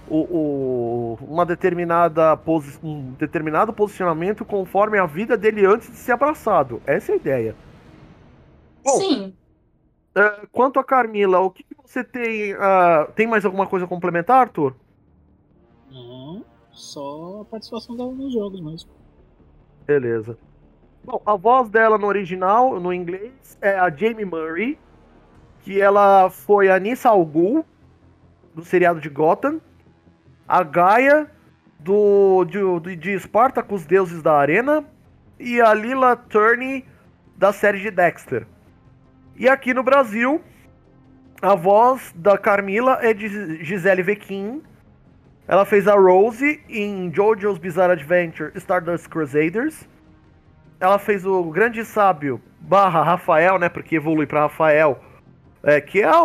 um determinado posicionamento conforme a vida dele antes de ser abraçado. Essa é a ideia. Bom, Sim. quanto a Carmila, o que que você tem? Tem mais alguma coisa a complementar, Arthur? Não, só a participação dela nos jogos mesmo. Beleza. Bom, a voz dela no original, no inglês, é a Jamie Murray, que ela foi a Nyssa Al Ghul, do seriado de Gotham, a Gaia, de Spartacus Deuses da Arena, e a Lila Turney, da série de Dexter. E aqui no Brasil, a voz da Carmila é de Gisele Vequin. Ela fez a Rose em JoJo's Bizarre Adventure Stardust Crusaders. Ela fez o Grande Sábio barra Rafael, né? Porque evolui pra Rafael. Que é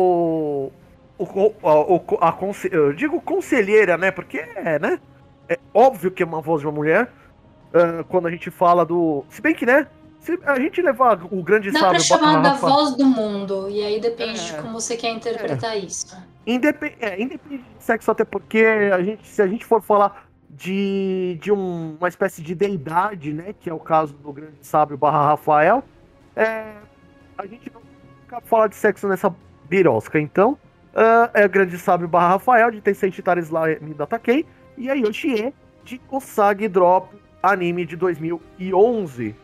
eu digo conselheira, né? Porque né? É óbvio que é uma voz de uma mulher. Quando a gente fala do. Se bem que, né? Se a gente levar o Grande Dá pra Sábio barra chamar da Rafael. voz do mundo. E aí depende de É, como você quer interpretar isso. Independente de sexo, até porque se a gente for falar uma espécie de deidade, né? Que é o caso do Grande Sábio barra Rafael, a gente não cabe falar de sexo nessa birosca. Então, é o Grande Sábio barra Rafael, de Tensei Chitara Slime Datakei, e a Yoshie, de Osagi Drop, anime de 2011.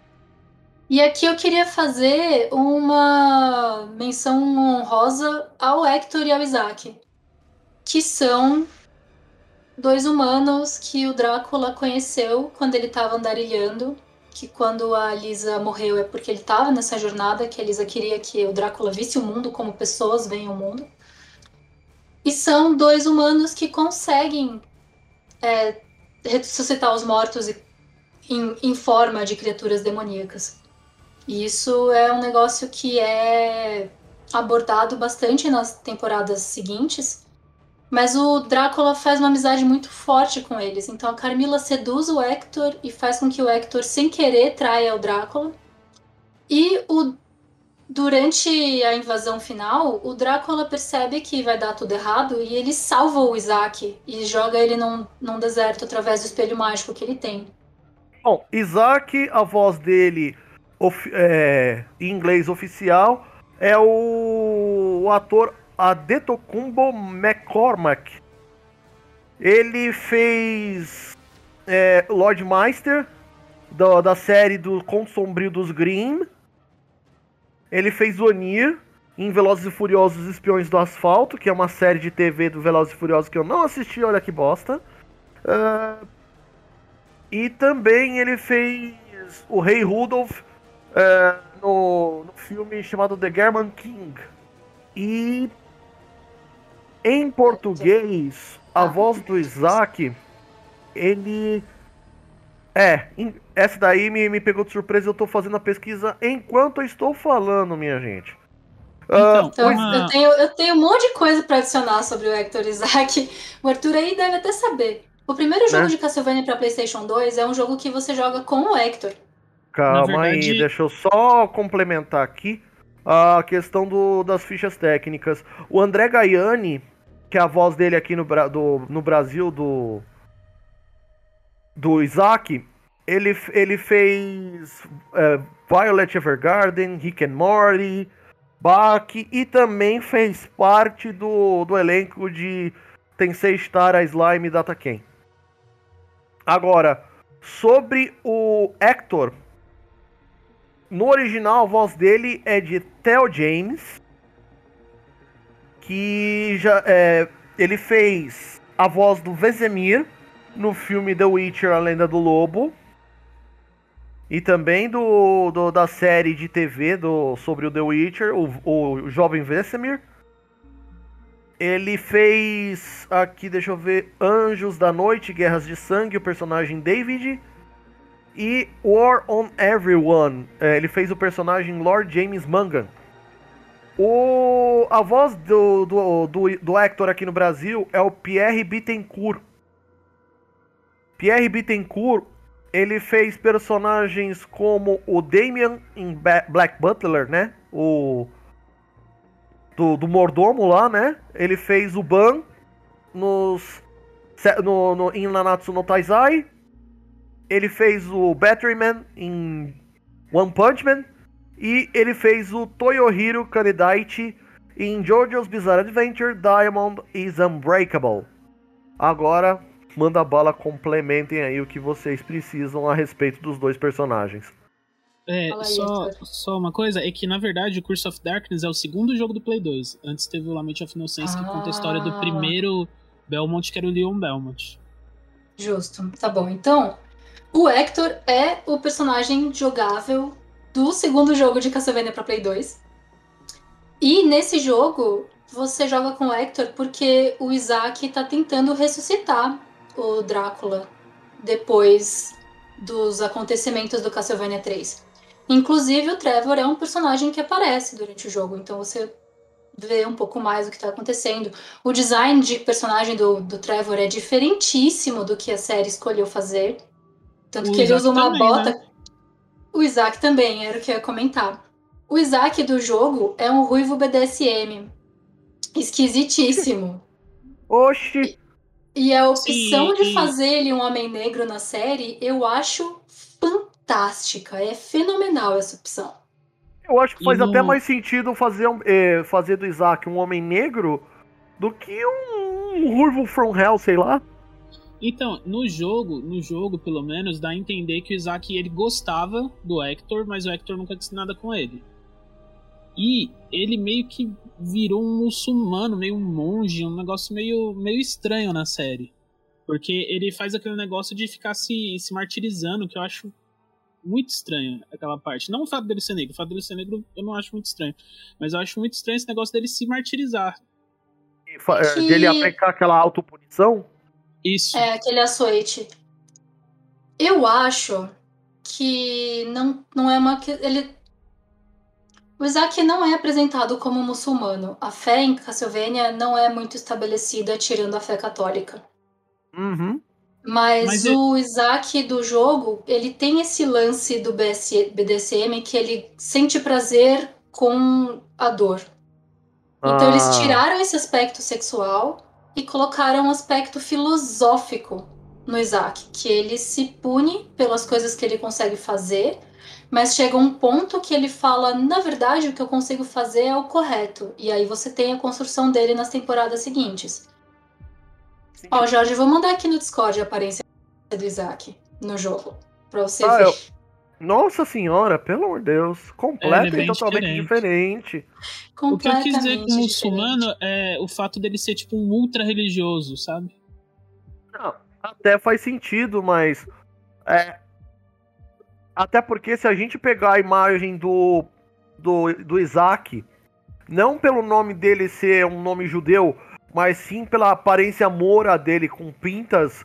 E aqui eu queria fazer uma menção honrosa ao Hector e ao Isaac, que são dois humanos que o Drácula conheceu quando ele estava andarilhando, que quando a Lisa morreu é porque ele estava nessa jornada, que a Lisa queria que o Drácula visse o mundo como pessoas veem o mundo. E são dois humanos que conseguem ressuscitar os mortos em forma de criaturas demoníacas. E isso é um negócio que é abordado bastante nas temporadas seguintes, mas o Drácula faz uma amizade muito forte com eles. Então a Carmila seduz o Hector e faz com que o Hector, sem querer, traia o Drácula. E durante a invasão final, o Drácula percebe que vai dar tudo errado e ele salva o Isaac e joga ele num deserto através do espelho mágico que ele tem. Bom, Isaac, a voz dele em inglês oficial é o ator Adetokunbo McCormack. Ele fez Lord Meister da série do Conto Sombrio dos Grimm. Ele fez Onir em Velozes e Furiosos Espiões do Asfalto, que é uma série de TV do Velozes e Furiosos que eu não assisti, olha que bosta. E também ele fez o Rei Rudolph no filme chamado The German King. E em português, a voz do Isaac, ele... essa daí me pegou de surpresa. Eu tô fazendo a pesquisa enquanto eu estou falando, minha gente. Então, eu tenho um monte de coisa pra adicionar sobre o Hector Isaac. O Arthur aí deve até saber. O primeiro jogo de Castlevania pra PlayStation 2 é um jogo que você joga com o Hector. Calma verdade... aí, deixa eu só complementar aqui a questão das fichas técnicas. O André Gaiani, que é a voz dele aqui no Brasil do Isaac, ele fez Violet Evergarden, Rick and Morty, Bach, e também fez parte do elenco de Tensei Chitara Slime Dataken. Agora, sobre o Hector, no original, a voz dele é de Theo James, que ele fez a voz do Vesemir no filme The Witcher, A Lenda do Lobo, e também da série de TV sobre o The Witcher, o jovem Vesemir. Ele fez, aqui deixa eu ver, Anjos da Noite, Guerras de Sangue, o personagem David, e War on Everyone, ele fez o personagem Lord James Mangan. A voz do Hector aqui no Brasil é o Pierre Bittencourt. Pierre Bittencourt, ele fez personagens como o Damien em Black Butler, né? Do mordomo lá, né? Ele fez o Ban em Nanatsu no Taizai. Ele fez o Batteryman em One Punch Man. E ele fez o Toyohiro Kanedaichi em JoJo's Bizarre Adventure, Diamond is Unbreakable. Agora, manda bala, complementem aí o que vocês precisam a respeito dos dois personagens. Só uma coisa, é que na verdade o Curse of Darkness é o segundo jogo do Play 2. Antes teve o Lament of Innocence, que conta a história do primeiro Belmont, que era o Leon Belmont. Justo, tá bom. Então, o Hector é o personagem jogável do segundo jogo de Castlevania para Play 2. E nesse jogo, você joga com o Hector porque o Isaac tá tentando ressuscitar o Drácula depois dos acontecimentos do Castlevania 3. Inclusive, o Trevor é um personagem que aparece durante o jogo, então você vê um pouco mais do que está acontecendo. O design de personagem do Trevor é diferentíssimo do que a série escolheu fazer. Tanto que ele usa uma bota... Né? O Isaac também, era o que eu ia comentar. O Isaac do jogo é um ruivo BDSM. Esquisitíssimo. Oxi! E a opção de fazer ele um homem negro na série, eu acho fantástica. É fenomenal essa opção. Eu acho que faz até mais sentido fazer do Isaac um homem negro do que um ruivo from hell, sei lá. Então, no jogo, pelo menos, dá a entender que o Isaac, ele gostava do Hector, mas o Hector nunca disse nada com ele. E ele meio que virou um muçulmano, meio um monge, um negócio meio estranho na série. Porque ele faz aquele negócio de ficar se martirizando, que eu acho muito estranho, aquela parte. Não o fato dele ser negro, o fato dele ser negro eu não acho muito estranho. Mas eu acho muito estranho esse negócio dele se martirizar. Dele aplicar aquela autopunição? Isso. É, aquele açoite. Eu acho que não é uma... O Isaac não é apresentado como muçulmano. A fé em Castlevania não é muito estabelecida, tirando a fé católica. Uhum. Mas o Isaac do jogo, ele tem esse lance do BDSM que ele sente prazer com a dor. Então eles tiraram esse aspecto sexual e colocaram um aspecto filosófico no Isaac, que ele se pune pelas coisas que ele consegue fazer, mas chega um ponto que ele fala, na verdade, o que eu consigo fazer é o correto. E aí você tem a construção dele nas temporadas seguintes. Ó, Jorge, vou mandar aqui no Discord a aparência do Isaac no jogo, pra você ver. Nossa senhora, pelo amor de Deus, completo e totalmente diferente. O que eu quis dizer com muçulmano é o fato dele ser tipo um ultra religioso, sabe? Não, até faz sentido, mas até porque se a gente pegar a imagem do Isaac, não pelo nome dele ser um nome judeu, mas sim pela aparência moura dele, com pintas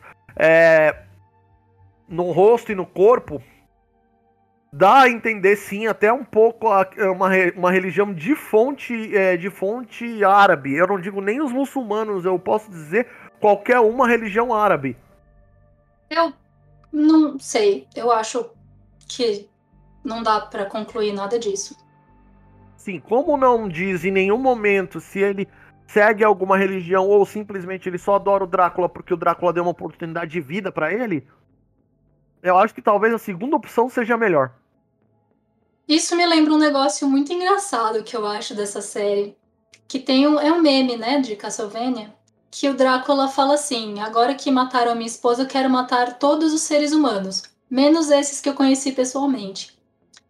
no rosto e no corpo, dá a entender sim até um pouco uma religião de fonte árabe. Eu não digo nem os muçulmanos, eu posso dizer qualquer uma religião árabe. Eu não sei, eu acho que não dá pra concluir nada disso. Sim, como não diz em nenhum momento se ele segue alguma religião ou simplesmente ele só adora o Drácula porque o Drácula deu uma oportunidade de vida pra ele, eu acho que talvez a segunda opção seja a melhor. Isso me lembra um negócio muito engraçado que eu acho dessa série, que é um meme, né, de Castlevania, que o Drácula fala assim: agora que mataram a minha esposa, eu quero matar todos os seres humanos, menos esses que eu conheci pessoalmente.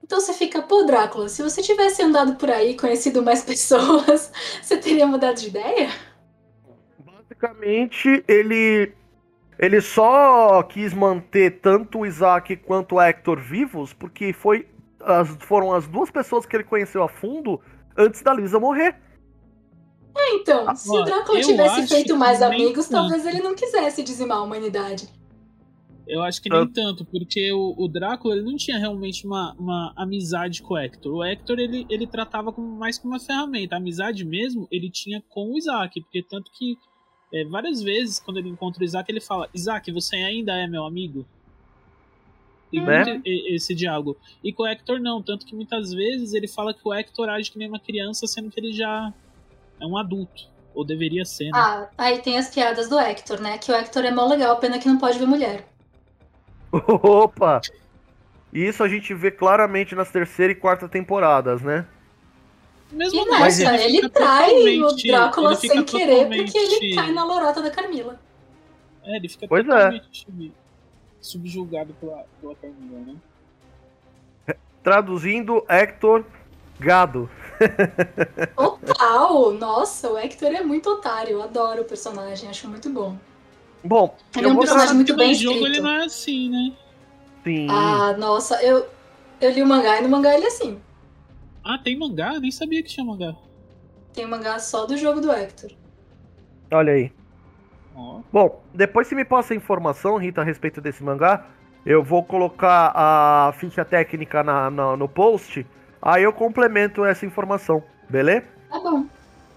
Então você fica, pô, Drácula, se você tivesse andado por aí, conhecido mais pessoas, você teria mudado de ideia? Basicamente, ele só quis manter tanto o Isaac quanto o Hector vivos porque foram as duas pessoas que ele conheceu a fundo antes da Lisa morrer. Então, se o Drácula eu tivesse acho feito que mais nem amigos, tanto. talvez ele não quisesse dizimar a humanidade. Eu acho que nem tanto, porque o Drácula ele não tinha realmente uma amizade com o Hector. O Hector ele tratava mais como uma ferramenta. A amizade mesmo ele tinha com o Isaac, porque tanto que várias vezes quando ele encontra o Isaac ele fala: Isaac, você ainda é meu amigo? Tem muito esse diálogo. E com o Hector não, tanto que muitas vezes ele fala que o Hector age que nem uma criança, sendo que ele já é um adulto. Ou deveria ser, né? Ah, aí tem as piadas do Hector, né? Que o Hector é mó legal, pena que não pode ver mulher. Opa! Isso a gente vê claramente nas terceira e quarta temporadas, né? Mesmo E nessa, ele trai o Drácula sem querer, porque ele cai na lorota da Carmila. Ele fica totalmente subjugado pela Carmila, né? Traduzindo, Hector, gado. Total! Nossa, o Hector é muito otário. Eu adoro o personagem, acho muito bom. Bom, ele é um personagem muito bem escrito. No jogo ele não é assim, né? Sim. Ah, nossa, eu li o mangá e no mangá ele é assim. Ah, tem mangá? Eu nem sabia que tinha mangá. Tem mangá só do jogo do Hector. Olha aí. Oh. Bom, depois você me passa a informação, Rita, a respeito desse mangá. Eu vou colocar a ficha técnica no post. Aí eu complemento essa informação, beleza? Tá bom.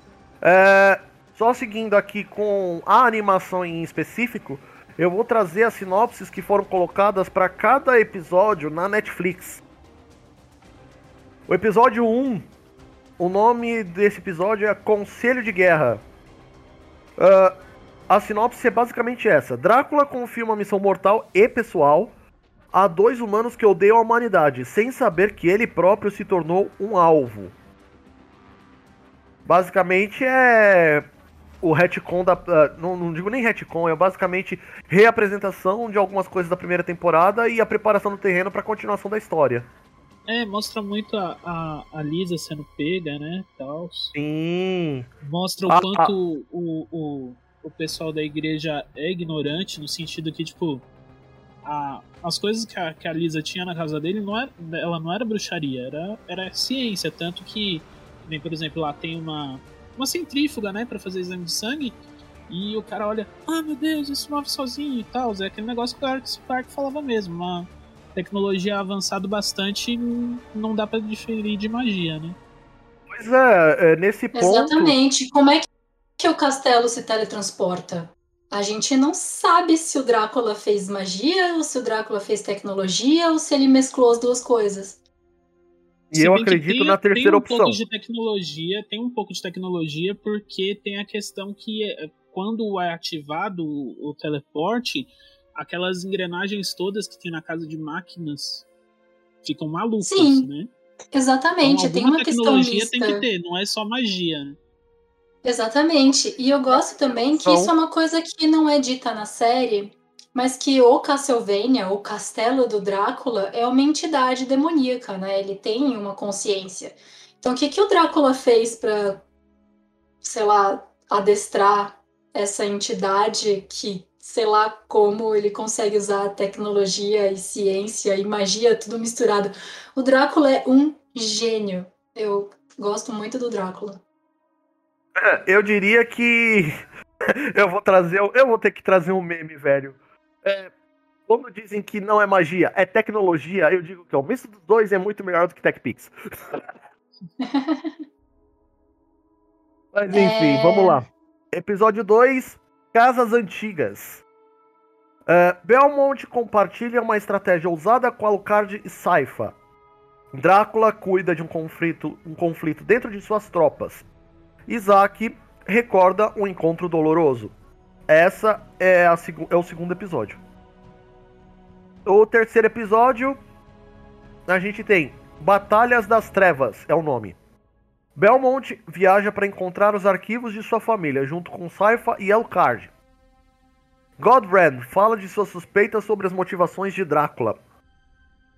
Só seguindo aqui com a animação em específico, eu vou trazer as sinopses que foram colocadas para cada episódio na Netflix. O episódio 1, o nome desse episódio é Conselho de Guerra. A sinopse é basicamente essa: Drácula confia uma missão mortal e pessoal a dois humanos que odeiam a humanidade, sem saber que ele próprio se tornou um alvo. Basicamente é o retcon não digo nem retcon, é basicamente reapresentação de algumas coisas da primeira temporada e a preparação do terreno para a continuação da história. Mostra muito a Lisa sendo pega, né, tal. Sim. Mostra o quanto o pessoal da igreja é ignorante, no sentido que, tipo, as coisas que a Lisa tinha na casa dele, ela não era bruxaria, era ciência, tanto que, nem, por exemplo, lá tem uma centrífuga, né, pra fazer exame de sangue, e o cara olha, meu Deus, isso move sozinho e tal. É aquele negócio que o Clark falava mesmo, uma tecnologia avançada bastante, não dá pra diferir de magia, né? Pois é, nesse ponto... Exatamente. Como é que o castelo se teletransporta? A gente não sabe se o Drácula fez magia, ou se o Drácula fez tecnologia, ou se ele mesclou as duas coisas. E eu acredito na terceira opção. Tem um pouco de tecnologia, porque tem a questão que quando é ativado o teleporte, aquelas engrenagens todas que tem na casa de máquinas ficam malucas, Sim, né? Exatamente, então, tem uma questão mista. Tem que ter, não é só magia, né? Exatamente, e eu gosto também que isso é uma coisa que não é dita na série, mas que o Castlevania, o castelo do Drácula, é uma entidade demoníaca, né? Ele tem uma consciência. Então, o que o Drácula fez para, sei lá, adestrar essa entidade que, sei lá, como ele consegue usar tecnologia e ciência e magia tudo misturado? O Drácula é um gênio. Eu gosto muito do Drácula. Eu diria que eu vou ter que trazer um meme, velho. Quando dizem que não é magia, é tecnologia, eu digo que o misto dos dois é muito melhor do que TechPix. Mas enfim, vamos lá. Episódio 2, Casas Antigas. Belmont compartilha uma estratégia ousada com Alucard e Saifa. Drácula cuida de um conflito dentro de suas tropas. Isaac recorda um encontro doloroso. Essa é o segundo episódio. O terceiro episódio, a gente tem Batalhas das Trevas, é o nome. Belmont viaja para encontrar os arquivos de sua família, junto com Saifa e Alucard. Godbrand fala de suas suspeitas sobre as motivações de Drácula.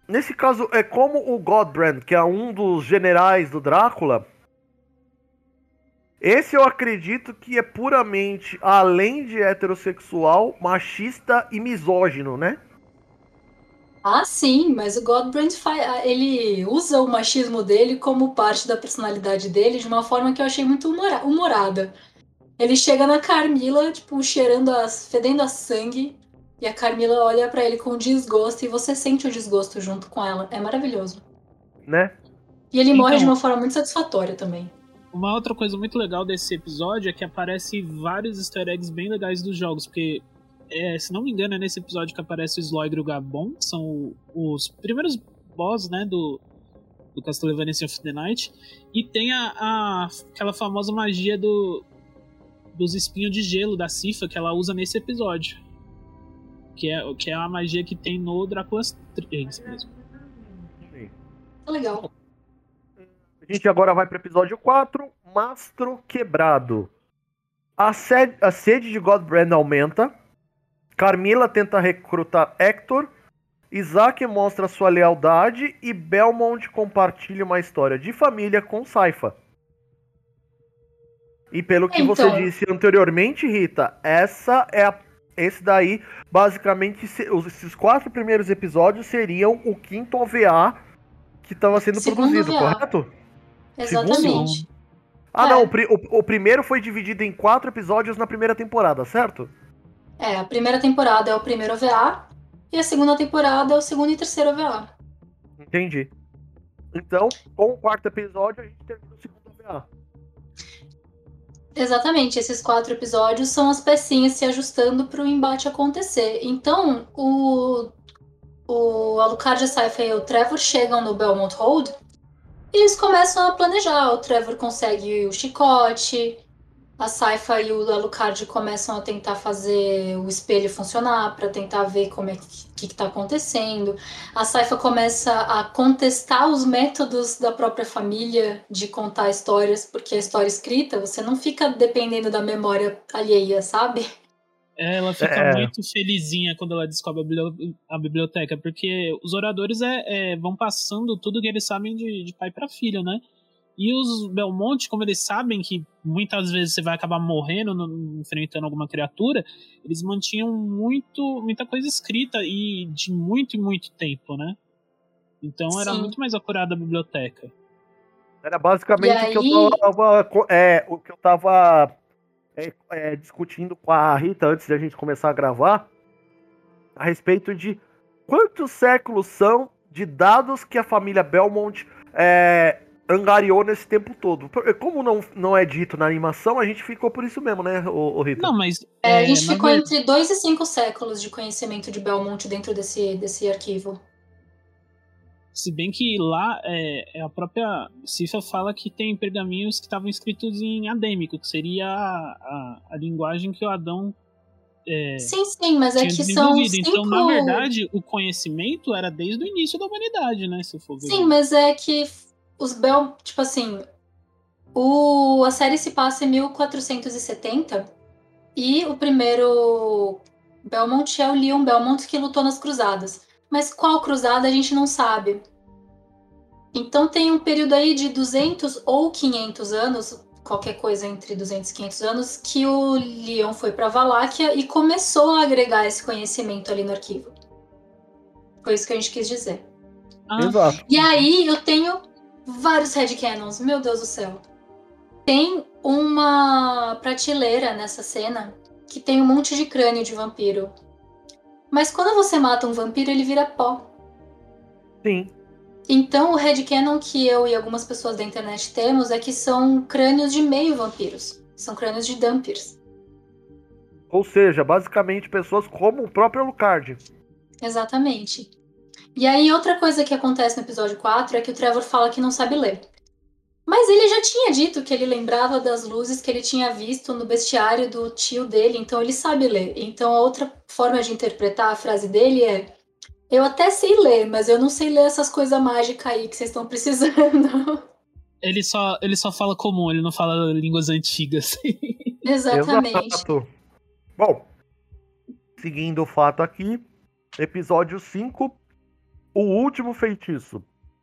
Nesse caso, é como o Godbrand, que é um dos generais do Drácula. Esse eu acredito que é puramente, além de heterossexual, machista e misógino, né? Ah, sim, mas o Godbrand ele usa o machismo dele como parte da personalidade dele de uma forma que eu achei muito humorada. Ele chega na Carmila, tipo, fedendo a sangue, e a Carmila olha pra ele com desgosto e você sente o desgosto junto com ela. É maravilhoso. Né? E ele morre de Então, uma forma muito satisfatória também. uma outra coisa muito legal desse episódio é que aparece vários easter eggs bem legais dos jogos, porque, se não me engano, é nesse episódio que aparece o Sloigro e o Gabon, que são os primeiros boss, né, do Castlevania Symphony of the Night, e tem aquela famosa magia dos espinhos de gelo da Sypha que ela usa nesse episódio, que é a magia que tem no Drácula 3 mesmo. Legal. A gente agora vai para o episódio 4, Mastro Quebrado. A sede de Godbrand aumenta. Carmila tenta recrutar Hector. Isaac mostra sua lealdade e Belmont compartilha uma história de família com Sypha. E pelo que você disse anteriormente, Rita, esse daí, basicamente, esses 4 primeiros episódios seriam o 5º OVA que estava sendo produzido, OVA. Correto? Exatamente. Segundo? Não, o primeiro foi dividido em 4 episódios na primeira temporada, certo? A primeira temporada é o primeiro OVA e a segunda temporada é o segundo e terceiro OVA. Entendi. Então, com o 4º episódio, a gente termina o segundo OVA. Exatamente, esses 4 episódios são as pecinhas se ajustando para o embate acontecer. Então, o Alucard, a Sypha e o Trevor chegam no Belmont Hold e eles começam a planejar. O Trevor consegue o chicote, a Sypha e o Alucard começam a tentar fazer o espelho funcionar para tentar ver como é que está acontecendo. A Sypha começa a contestar os métodos da própria família de contar histórias, porque a história escrita, você não fica dependendo da memória alheia, sabe? Ela fica muito felizinha quando ela descobre a biblioteca, porque os oradores vão passando tudo que eles sabem de pai para filho, né? E os Belmont, como eles sabem que muitas vezes você vai acabar morrendo enfrentando alguma criatura, eles mantinham muita coisa escrita e de muito e muito tempo, né? Então era muito mais acurada a biblioteca. Era basicamente o que eu tava discutindo com a Rita antes de a gente começar a gravar, a respeito de quantos séculos são de dados que a família Belmont angariou nesse tempo todo. Como não é dito na animação, a gente ficou por isso mesmo, né, Rita? Não, mas... a gente ficou entre 2 e 5 séculos de conhecimento de Belmont dentro desse arquivo. Se bem que lá a própria Sypha fala que tem pergaminhos que estavam escritos em adêmico, que seria a linguagem que o Adão sim, mas é que são 5... Então, na verdade, o conhecimento era desde o início da humanidade, né? Se for ver. Sim, mas é que tipo assim, a série se passa em 1470 e o primeiro Belmont é o Leon Belmont que lutou nas cruzadas. Mas qual cruzada a gente não sabe. Então tem um período aí de 200 ou 500 anos, qualquer coisa entre 200 e 500 anos, que o Leon foi para Valáquia e começou a agregar esse conhecimento ali no arquivo. Foi isso que a gente quis dizer. Exato. E aí eu tenho vários headcanons, meu Deus do céu. Tem uma prateleira nessa cena que tem um monte de crânio de vampiro. Mas quando você mata um vampiro, ele vira pó. Sim. Então o headcanon que eu e algumas pessoas da internet temos é que são crânios de meio vampiros. São crânios de Dumpirs. Ou seja, basicamente pessoas como o próprio Alucard. Exatamente. E aí outra coisa que acontece no episódio 4 é que o Trevor fala que não sabe ler. Mas ele já tinha dito que ele lembrava das luzes que ele tinha visto no bestiário do tio dele, então ele sabe ler. Então a outra forma de interpretar a frase dele é: eu até sei ler, mas eu não sei ler essas coisas mágicas aí que vocês estão precisando. Ele só fala comum, ele não fala línguas antigas. Exatamente. Exato. Bom, seguindo o fato aqui, episódio 5, o último feitiço.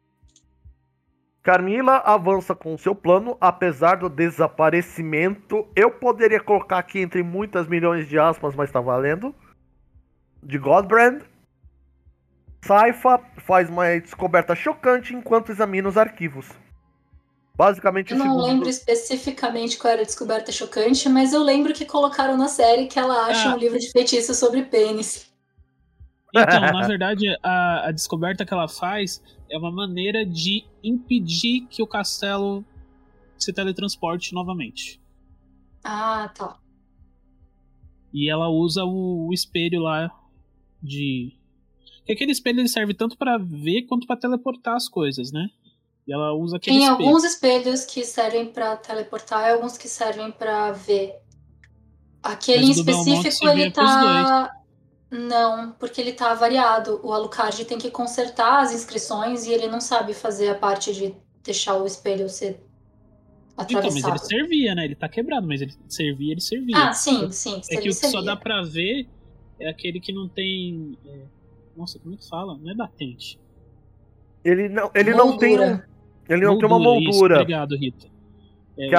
Carmila avança com seu plano, apesar do desaparecimento. Eu poderia colocar aqui entre muitas milhões de aspas, mas tá valendo. De Godbrand. Saifa faz uma descoberta chocante enquanto examina os arquivos. Basicamente, Eu não lembro especificamente qual era a descoberta chocante, mas eu lembro que colocaram na série que ela acha um livro de feitiços sobre pênis. Então, na verdade, a descoberta que ela faz é uma maneira de impedir que o castelo se teletransporte novamente. Ah, tá. E ela usa o espelho lá de... Porque aquele espelho ele serve tanto pra ver quanto pra teleportar as coisas, né? E ela usa aquele Tem espelho. alguns espelhos que servem pra teleportar e alguns que servem pra ver. Aquele em específico, ele tá... Não, porque ele tá variado. O Alucard tem que consertar as inscrições e ele não sabe fazer a parte de deixar o espelho ser atravessado. Então, mas ele servia, né? Ele tá quebrado, mas ele servia. Ah, sim. É que o que só dá pra ver é aquele que não tem... Nossa, como é que fala? Não é batente. Ele não tem uma moldura. Isso, obrigado, Rita. Que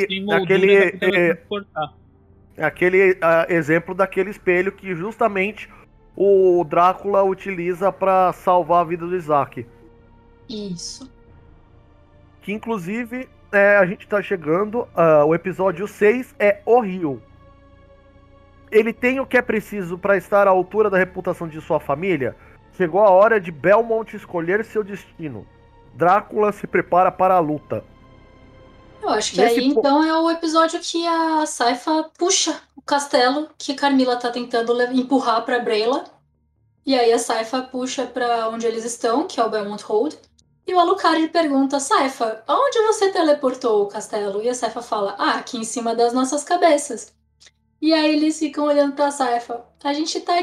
é aquele exemplo daquele espelho que justamente o Drácula utiliza pra salvar a vida do Isaac. Isso. Que inclusive a gente tá chegando, o episódio 6 é o Rio. Ele tem o que é preciso para estar à altura da reputação de sua família. Chegou a hora de Belmont escolher seu destino. Drácula se prepara para a luta. Eu acho que então é o episódio que a Saifa puxa o castelo que Carmilla tá tentando empurrar pra Brayla. E aí a Saifa puxa pra onde eles estão, que é o Belmont Hold. E o Alucard pergunta, Saifa, aonde você teleportou o castelo? E a Saifa fala, aqui em cima das nossas cabeças. E aí eles ficam olhando pra Saifa. A gente tá,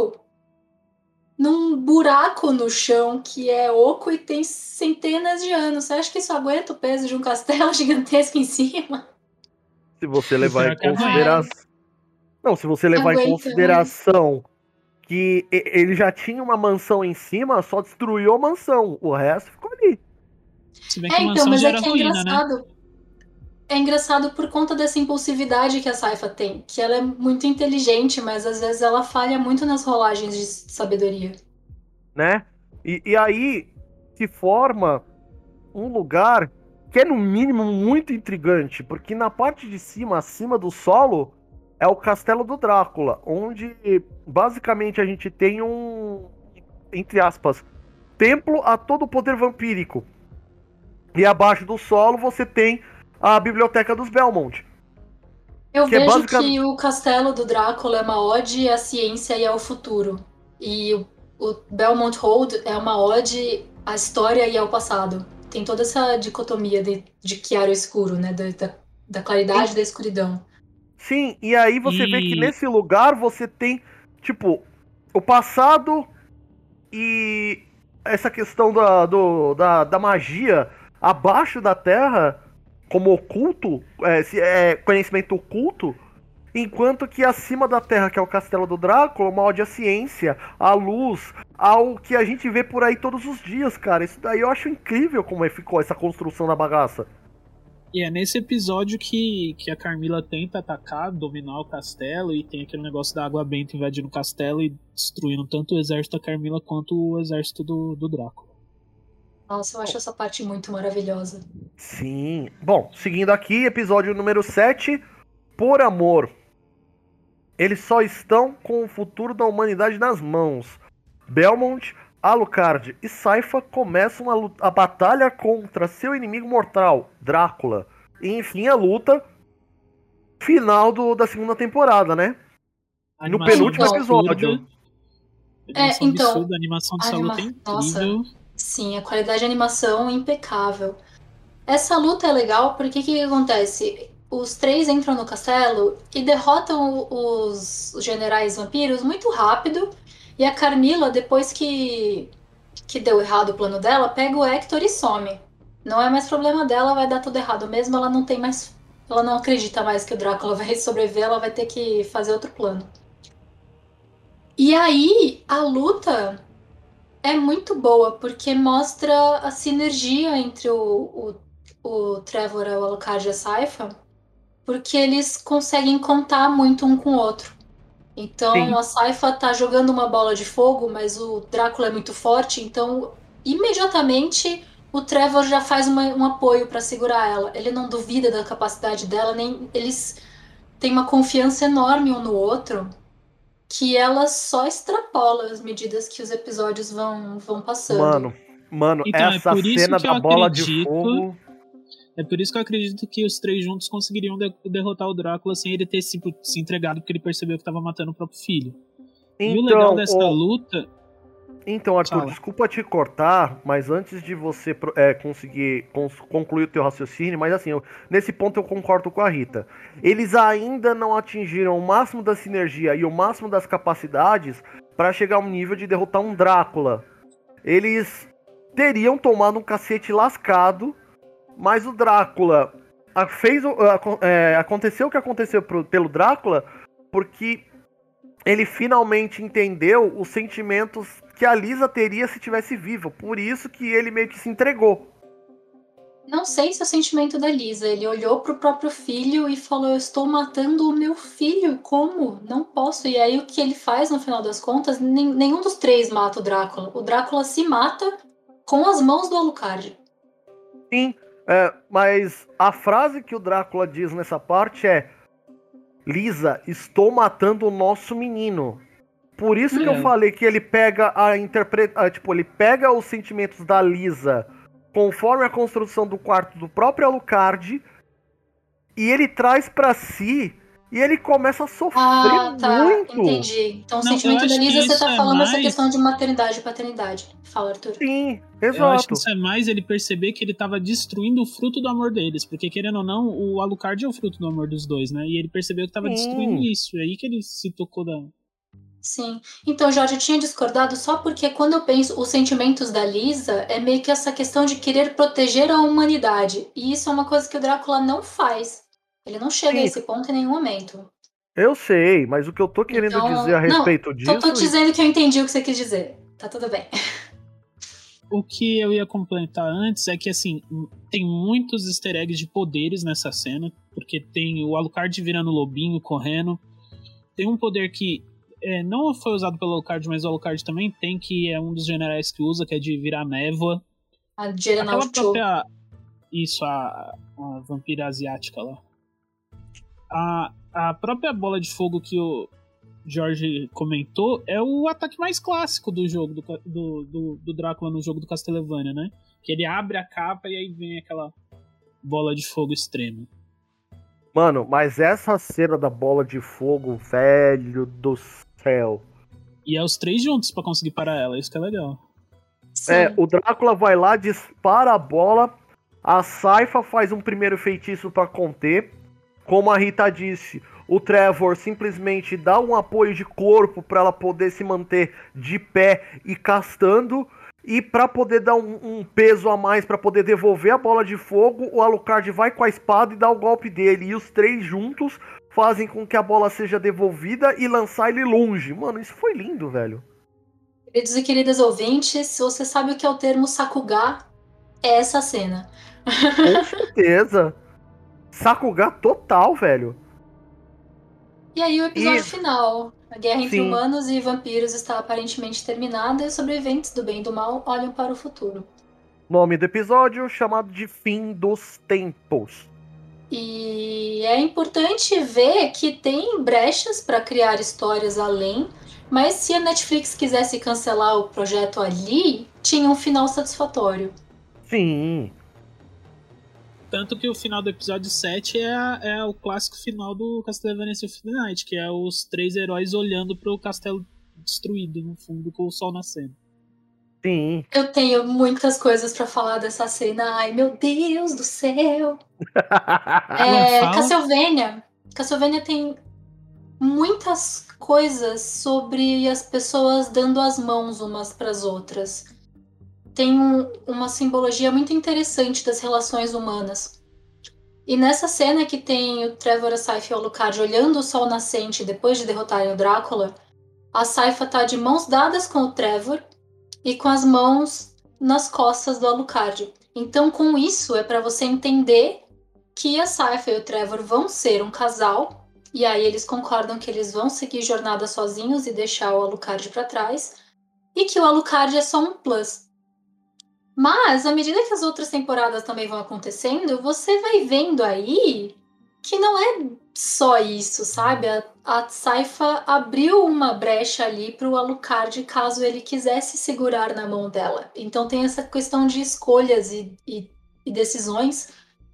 num buraco no chão que é oco e tem centenas de anos. Você acha que isso aguenta o peso de um castelo gigantesco em cima? Se você levar em consideração... Não, se você levar em consideração que ele já tinha uma mansão em cima, só destruiu a mansão. O resto ficou ali. Então, mas é que é engraçado. Né? É engraçado por conta dessa impulsividade que a Saifa tem, que ela é muito inteligente, mas às vezes ela falha muito nas rolagens de sabedoria. Né? E aí se forma um lugar que é no mínimo muito intrigante, porque na parte de cima, acima do solo, é o castelo do Drácula, onde basicamente a gente tem um, entre aspas, templo a todo o poder vampírico. E abaixo do solo você tem a biblioteca dos Belmont. Eu vejo que o castelo do Drácula é uma ode à ciência e ao futuro. E o Belmont Hold é uma ode à história e ao passado. Tem toda essa dicotomia de chiaro e escuro, né? Da claridade e da escuridão. Sim, e aí você vê que nesse lugar você tem, o passado e essa questão da magia abaixo da Terra como oculto, conhecimento oculto, enquanto que acima da Terra, que é o castelo do Drácula, uma ode à ciência, à luz, ao que a gente vê por aí todos os dias, cara. Isso daí eu acho incrível como ficou essa construção da bagaça. E é nesse episódio que a Carmilla tenta atacar, dominar o castelo, e tem aquele negócio da água benta invadindo o castelo e destruindo tanto o exército da Carmilla quanto o exército do Drácula. Nossa, eu acho essa parte muito maravilhosa. Sim. Bom, seguindo aqui, episódio número 7, Por Amor. Eles só estão com o futuro da humanidade nas mãos. Belmont, Alucard e Saifa começam a batalha contra seu inimigo mortal, Drácula. E enfim, a luta final da segunda temporada, né? No penúltimo episódio. A animação dessa luta é incrível. Nossa. Sim, a qualidade de animação é impecável. Essa luta é legal porque o que acontece? Os três entram no castelo e derrotam os generais vampiros muito rápido. E a Carmilla, depois que deu errado o plano dela, pega o Hector e some. Não é mais problema dela, vai dar tudo errado mesmo. Ela não tem mais. Ela não acredita mais que o Drácula vai sobreviver, ela vai ter que fazer outro plano. E aí, a luta é muito boa, porque mostra a sinergia entre o Trevor, o Alucard e a Sypha, porque eles conseguem contar muito um com o outro. Então Sim. a Sypha tá jogando uma bola de fogo, mas o Drácula é muito forte, então imediatamente o Trevor já faz um apoio para segurar ela. Ele não duvida da capacidade dela, nem eles têm uma confiança enorme um no outro, que ela só extrapola as medidas que os episódios vão passando. Mano, Então, é essa por isso cena que da eu bola de acredito. fogo. É por isso que eu acredito que os três juntos conseguiriam derrotar o Drácula sem ele ter se entregado, porque ele percebeu que estava matando o próprio filho. E o legal dessa luta. Então, Arthur, Fala. desculpa te cortar, mas antes de você conseguir concluir o teu raciocínio, mas assim, nesse ponto eu concordo com a Rita. Eles ainda não atingiram o máximo da sinergia e o máximo das capacidades para chegar a um nível de derrotar um Drácula. Eles teriam tomado um cacete lascado, mas o Drácula aconteceu o que aconteceu pelo Drácula porque ele finalmente entendeu os sentimentos que a Lisa teria se tivesse viva. Por isso que ele meio que se entregou. Não sei se é o sentimento da Lisa. Ele olhou pro próprio filho e falou: eu estou matando o meu filho. Como? Não posso. E aí o que ele faz no final das contas? Nenhum dos três mata o Drácula. O Drácula se mata com as mãos do Alucard. Sim, mas a frase que o Drácula diz nessa parte é: Lisa, estou matando o nosso menino. Por isso que eu falei que ele pega ele pega os sentimentos da Lisa conforme a construção do quarto do próprio Alucard e ele traz pra si e ele começa a sofrer muito. Entendi. Então o sentimento da Lisa, você tá falando essa questão de maternidade e paternidade. Fala, Arthur. Sim, exato. Eu acho que isso é mais ele perceber que ele tava destruindo o fruto do amor deles, porque querendo ou não, o Alucard é o fruto do amor dos dois, né? E ele percebeu que tava destruindo isso, é aí que ele se tocou da... Sim. Então, Jorge, eu tinha discordado só porque quando eu penso os sentimentos da Lisa, é meio que essa questão de querer proteger a humanidade. E isso é uma coisa que o Drácula não faz. Ele não chega a esse ponto em nenhum momento. Eu sei, mas o que eu tô querendo dizer a respeito disso... Tô dizendo que eu entendi o que você quis dizer. Tá tudo bem. O que eu ia complementar antes é que, assim, tem muitos easter eggs de poderes nessa cena, porque tem o Alucard virando lobinho, correndo. Tem um poder que não foi usado pelo Alucard, mas o Alucard também tem, que é um dos generais que usa, que é de virar névoa. A General Aquela própria... Isso, a vampira asiática lá. A própria bola de fogo que o Jorge comentou é o ataque mais clássico do jogo, do Drácula no jogo do Castlevania, né? Que ele abre a capa e aí vem aquela bola de fogo extrema. Mano, mas essa cena da bola de fogo, velho do céu. E é os três juntos pra conseguir parar ela, isso que é legal. Sim. O Drácula vai lá, dispara a bola, a Sypha faz um primeiro feitiço pra conter. Como a Rita disse, o Trevor simplesmente dá um apoio de corpo pra ela poder se manter de pé e castando. E pra poder dar um peso a mais, pra poder devolver a bola de fogo, o Alucard vai com a espada e dá o golpe dele. E os três juntos fazem com que a bola seja devolvida e lançar ele longe. Mano, isso foi lindo, velho. Queridos e queridas ouvintes, se você sabe o que é o termo Sakuga, é essa cena. Com certeza. Sakuga total, velho. E aí o episódio final. A guerra entre humanos e vampiros está aparentemente terminada e os sobreviventes do bem e do mal olham para o futuro. Nome do episódio chamado de Fim dos Tempos. E é importante ver que tem brechas para criar histórias além, mas se a Netflix quisesse cancelar o projeto ali, tinha um final satisfatório. Sim. Tanto que o final do episódio 7 é o clássico final do Castlevania Symphony of the Night, que é os três heróis olhando pro castelo destruído no fundo com o sol nascendo. Sim. Eu tenho muitas coisas pra falar dessa cena. Ai, meu Deus do céu! Castlevania tem muitas coisas sobre as pessoas dando as mãos umas pras outras. Tem uma simbologia muito interessante das relações humanas. E nessa cena que tem o Trevor, a Sypha e o Alucard olhando o sol nascente depois de derrotarem o Drácula, a Sypha tá de mãos dadas com o Trevor e com as mãos nas costas do Alucard. Então, com isso, é para você entender que a Sypha e o Trevor vão ser um casal, e aí eles concordam que eles vão seguir jornada sozinhos e deixar o Alucard para trás, e que o Alucard é só um plus. Mas, à medida que as outras temporadas também vão acontecendo, você vai vendo aí que não é só isso, sabe? A Sypha abriu uma brecha ali para o Alucard caso ele quisesse segurar na mão dela. Então tem essa questão de escolhas e decisões.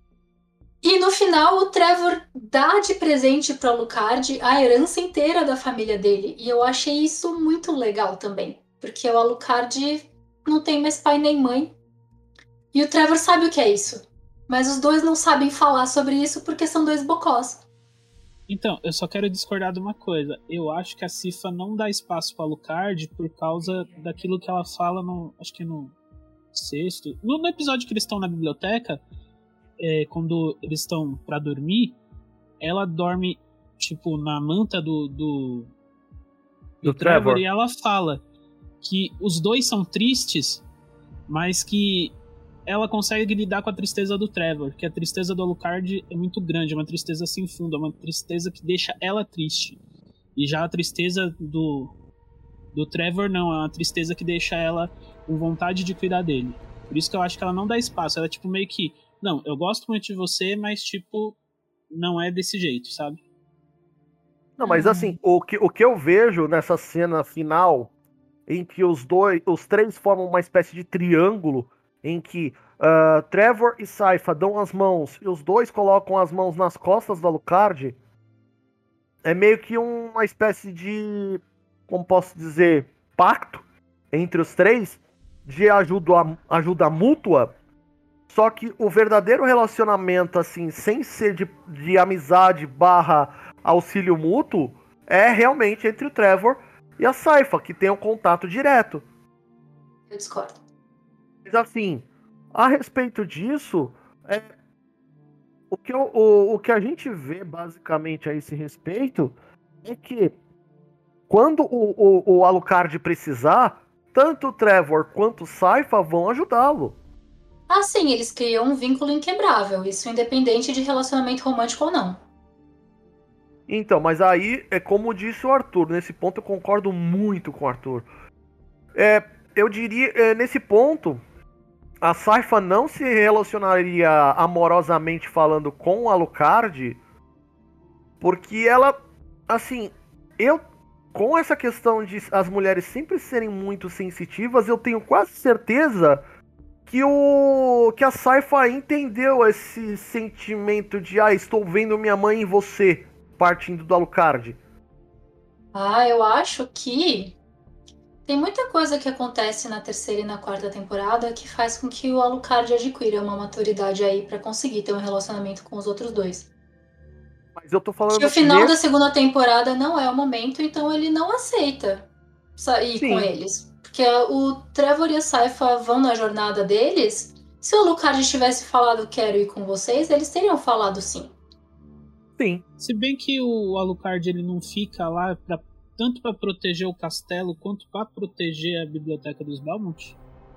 E no final o Trevor dá de presente para o Alucard a herança inteira da família dele. E eu achei isso muito legal também. Porque o Alucard não tem mais pai nem mãe. E o Trevor sabe o que é isso. Mas os dois não sabem falar sobre isso porque são dois bocós. Então, eu só quero discordar de uma coisa. Eu acho que a Sypha não dá espaço para Alucard por causa daquilo que ela fala acho que no sexto... No episódio que eles estão na biblioteca, quando eles estão para dormir, ela dorme, tipo, na manta do Trevor, e ela fala que os dois são tristes, mas que ela consegue lidar com a tristeza do Trevor, que a tristeza do Alucard é muito grande, é uma tristeza sem fundo, é uma tristeza que deixa ela triste. E já a tristeza do Trevor não, é uma tristeza que deixa ela com vontade de cuidar dele. Por isso que eu acho que ela não dá espaço, ela é tipo meio que, não, eu gosto muito de você, mas tipo, não é desse jeito, sabe? Não, mas assim, o que eu vejo nessa cena final, em que os três formam uma espécie de triângulo, em que Trevor e Sypha dão as mãos e os dois colocam as mãos nas costas do Alucard, é meio que uma espécie de, como posso dizer, pacto entre os três de ajuda mútua. Só que o verdadeiro relacionamento, assim, sem ser de amizade / auxílio mútuo, é realmente entre o Trevor e a Sypha, que tem um contato direto. Eu discordo. Mas assim, a respeito disso, o que a gente vê basicamente a esse respeito é que quando o Alucard precisar, tanto o Trevor quanto o Sypha vão ajudá-lo. Ah, sim, eles criam um vínculo inquebrável, isso independente de relacionamento romântico ou não. Então, mas aí é como disse o Arthur, nesse ponto eu concordo muito com o Arthur. Eu diria, nesse ponto, a Sypha não se relacionaria amorosamente falando com o Alucard, porque ela, assim, com essa questão de as mulheres sempre serem muito sensitivas, eu tenho quase certeza que a Sypha entendeu esse sentimento de estou vendo minha mãe em você, partindo do Alucard. Eu acho que tem muita coisa que acontece na terceira e na quarta temporada que faz com que o Alucard adquira uma maturidade aí pra conseguir ter um relacionamento com os outros dois. Mas eu tô falando que o final da segunda temporada não é o momento, então ele não aceita sair com eles. Porque o Trevor e a Sypha vão na jornada deles. Se o Alucard tivesse falado quero ir com vocês, eles teriam falado sim. Sim. Se bem que o Alucard ele não fica lá tanto para proteger o castelo quanto para proteger a biblioteca dos Belmont.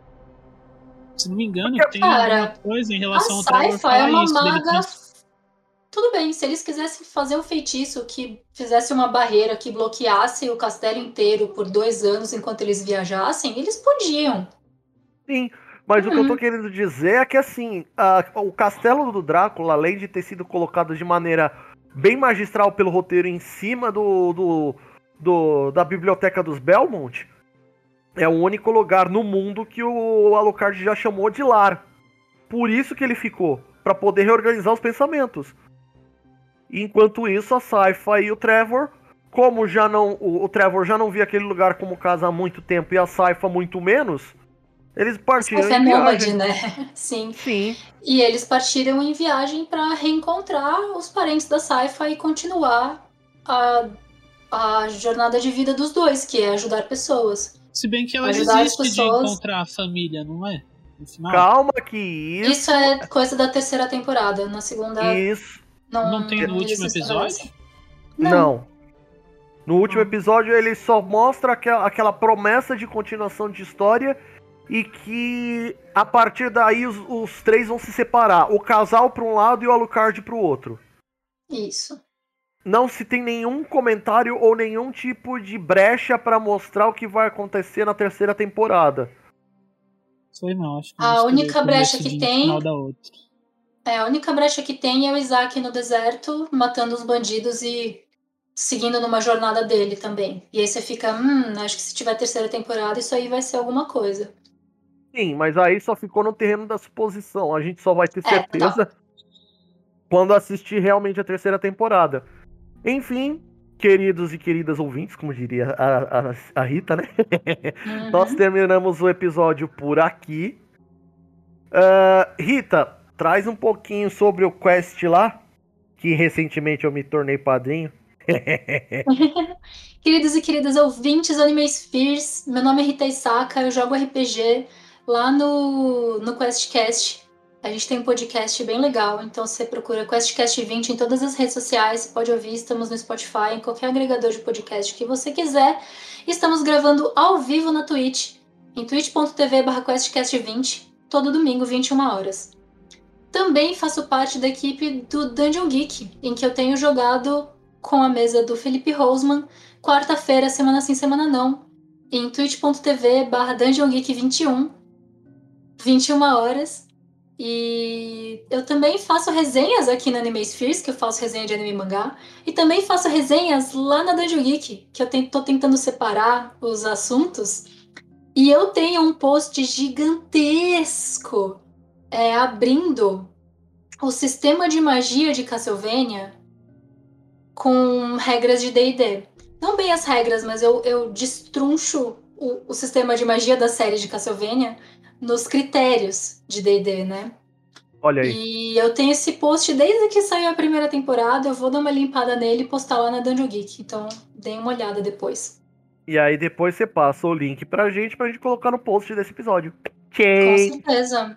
Se não me engano, tem alguma coisa em relação ao Trevor falar é uma isso. maga. Tudo bem, se eles quisessem fazer um feitiço que fizesse uma barreira que bloqueasse o castelo inteiro por 2 anos enquanto eles viajassem, eles podiam. Sim, mas o que eu tô querendo dizer é que assim, o castelo do Drácula, além de ter sido colocado de maneira bem magistral pelo roteiro em cima da biblioteca dos Belmont, é o único lugar no mundo que o Alucard já chamou de lar. Por isso que ele ficou, para poder reorganizar os pensamentos. Enquanto isso, a Sypha e o Trevor, como o Trevor já não via aquele lugar como casa há muito tempo e a Sypha muito menos, eles partiram em viagem. Né? Sim. Sim. E eles partiram em viagem para reencontrar os parentes da Sypha e continuar a jornada de vida dos dois, que é ajudar pessoas. Se bem que ela desiste de encontrar a família, não é? No final. Calma que isso é coisa da terceira temporada. Na segunda... Isso. Não tem no último episódio? Não. No último episódio ele só mostra aquela promessa de continuação de história e que a partir daí os três vão se separar. O casal para um lado e o Alucard para o outro. Isso. Não se tem nenhum comentário ou nenhum tipo de brecha para mostrar o que vai acontecer na terceira temporada. Foi não, acho que a única brecha que tem a única brecha que tem é o Isaac no deserto matando os bandidos e seguindo numa jornada dele também. E aí você fica, acho que se tiver terceira temporada isso aí vai ser alguma coisa. Sim, mas aí só ficou no terreno da suposição. A gente só vai ter certeza quando assistir realmente a terceira temporada. Enfim, queridos e queridas ouvintes, como diria a Rita, né? Uhum. Nós terminamos o episódio por aqui. Rita, traz um pouquinho sobre o quest lá, que recentemente eu me tornei padrinho. Queridos e queridas ouvintes Anime Spheres, meu nome é Rita Isaka, eu jogo RPG lá no QuestCast. A gente tem um podcast bem legal, então você procura QuestCast 20 em todas as redes sociais, você pode ouvir, estamos no Spotify, em qualquer agregador de podcast que você quiser. Estamos gravando ao vivo na Twitch, em twitch.tv/QuestCast20, todo domingo, 21 horas. Também faço parte da equipe do Dungeon Geek, em que eu tenho jogado com a mesa do Felipe Rosman, quarta-feira, semana sim, semana não, em twitch.tv/DungeonGeek21, 21 horas. E eu também faço resenhas aqui na Anime Spheres, que eu faço resenha de anime e mangá, e também faço resenhas lá na Dungeon Geek, que eu tô tentando separar os assuntos. E eu tenho um post gigantesco abrindo o sistema de magia de Castlevania com regras de D&D. Não bem as regras, mas eu destruncho o sistema de magia da série de Castlevania nos critérios de D&D, né? Olha aí. E eu tenho esse post desde que saiu a primeira temporada, eu vou dar uma limpada nele e postar lá na Dungeon Geek, então deem uma olhada depois. E aí depois você passa o link pra gente colocar no post desse episódio. Com certeza.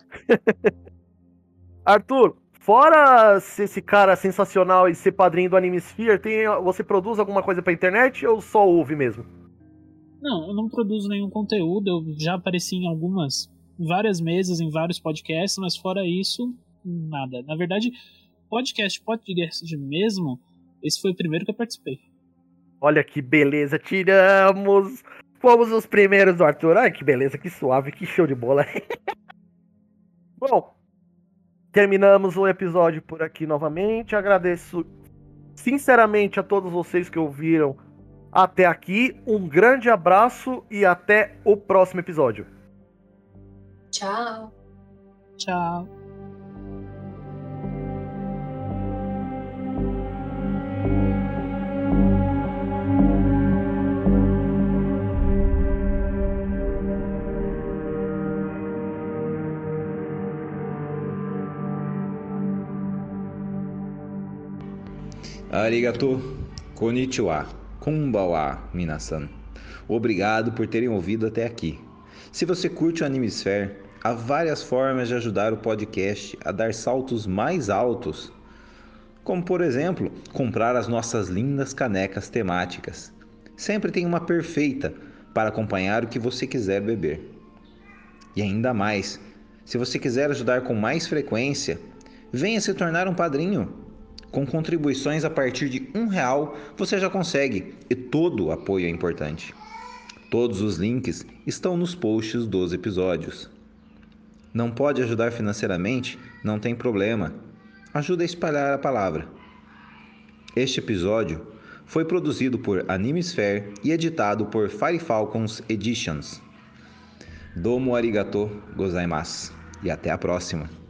Arthur, fora ser esse cara sensacional e ser padrinho do Anime Sphere, você produz alguma coisa pra internet ou só ouve mesmo? Não, eu não produzo nenhum conteúdo, eu já apareci em várias mesas, em vários podcasts, mas fora isso, nada. Na verdade, podcast mesmo, esse foi o primeiro que eu participei. Olha que beleza, fomos os primeiros do Arthur. Ai, que beleza, que suave, que show de bola. Bom, terminamos o episódio por aqui novamente. Agradeço sinceramente a todos vocês que ouviram até aqui. Um grande abraço e até o próximo episódio. Tchau. Tchau. Arigato, konnichiwa, konbanwa, minasan. Obrigado por terem ouvido até aqui. Se você curte o Anime Sphere, há várias formas de ajudar o podcast a dar saltos mais altos. Como, por exemplo, comprar as nossas lindas canecas temáticas. Sempre tem uma perfeita para acompanhar o que você quiser beber. E ainda mais, se você quiser ajudar com mais frequência, venha se tornar um padrinho. Com contribuições a partir de R$1 você já consegue, e todo o apoio é importante. Todos os links estão nos posts dos episódios. Não pode ajudar financeiramente? Não tem problema. Ajuda a espalhar a palavra. Este episódio foi produzido por Anime Sphere e editado por Fire Falcons Editions. Domo arigato gozaimasu. E até a próxima.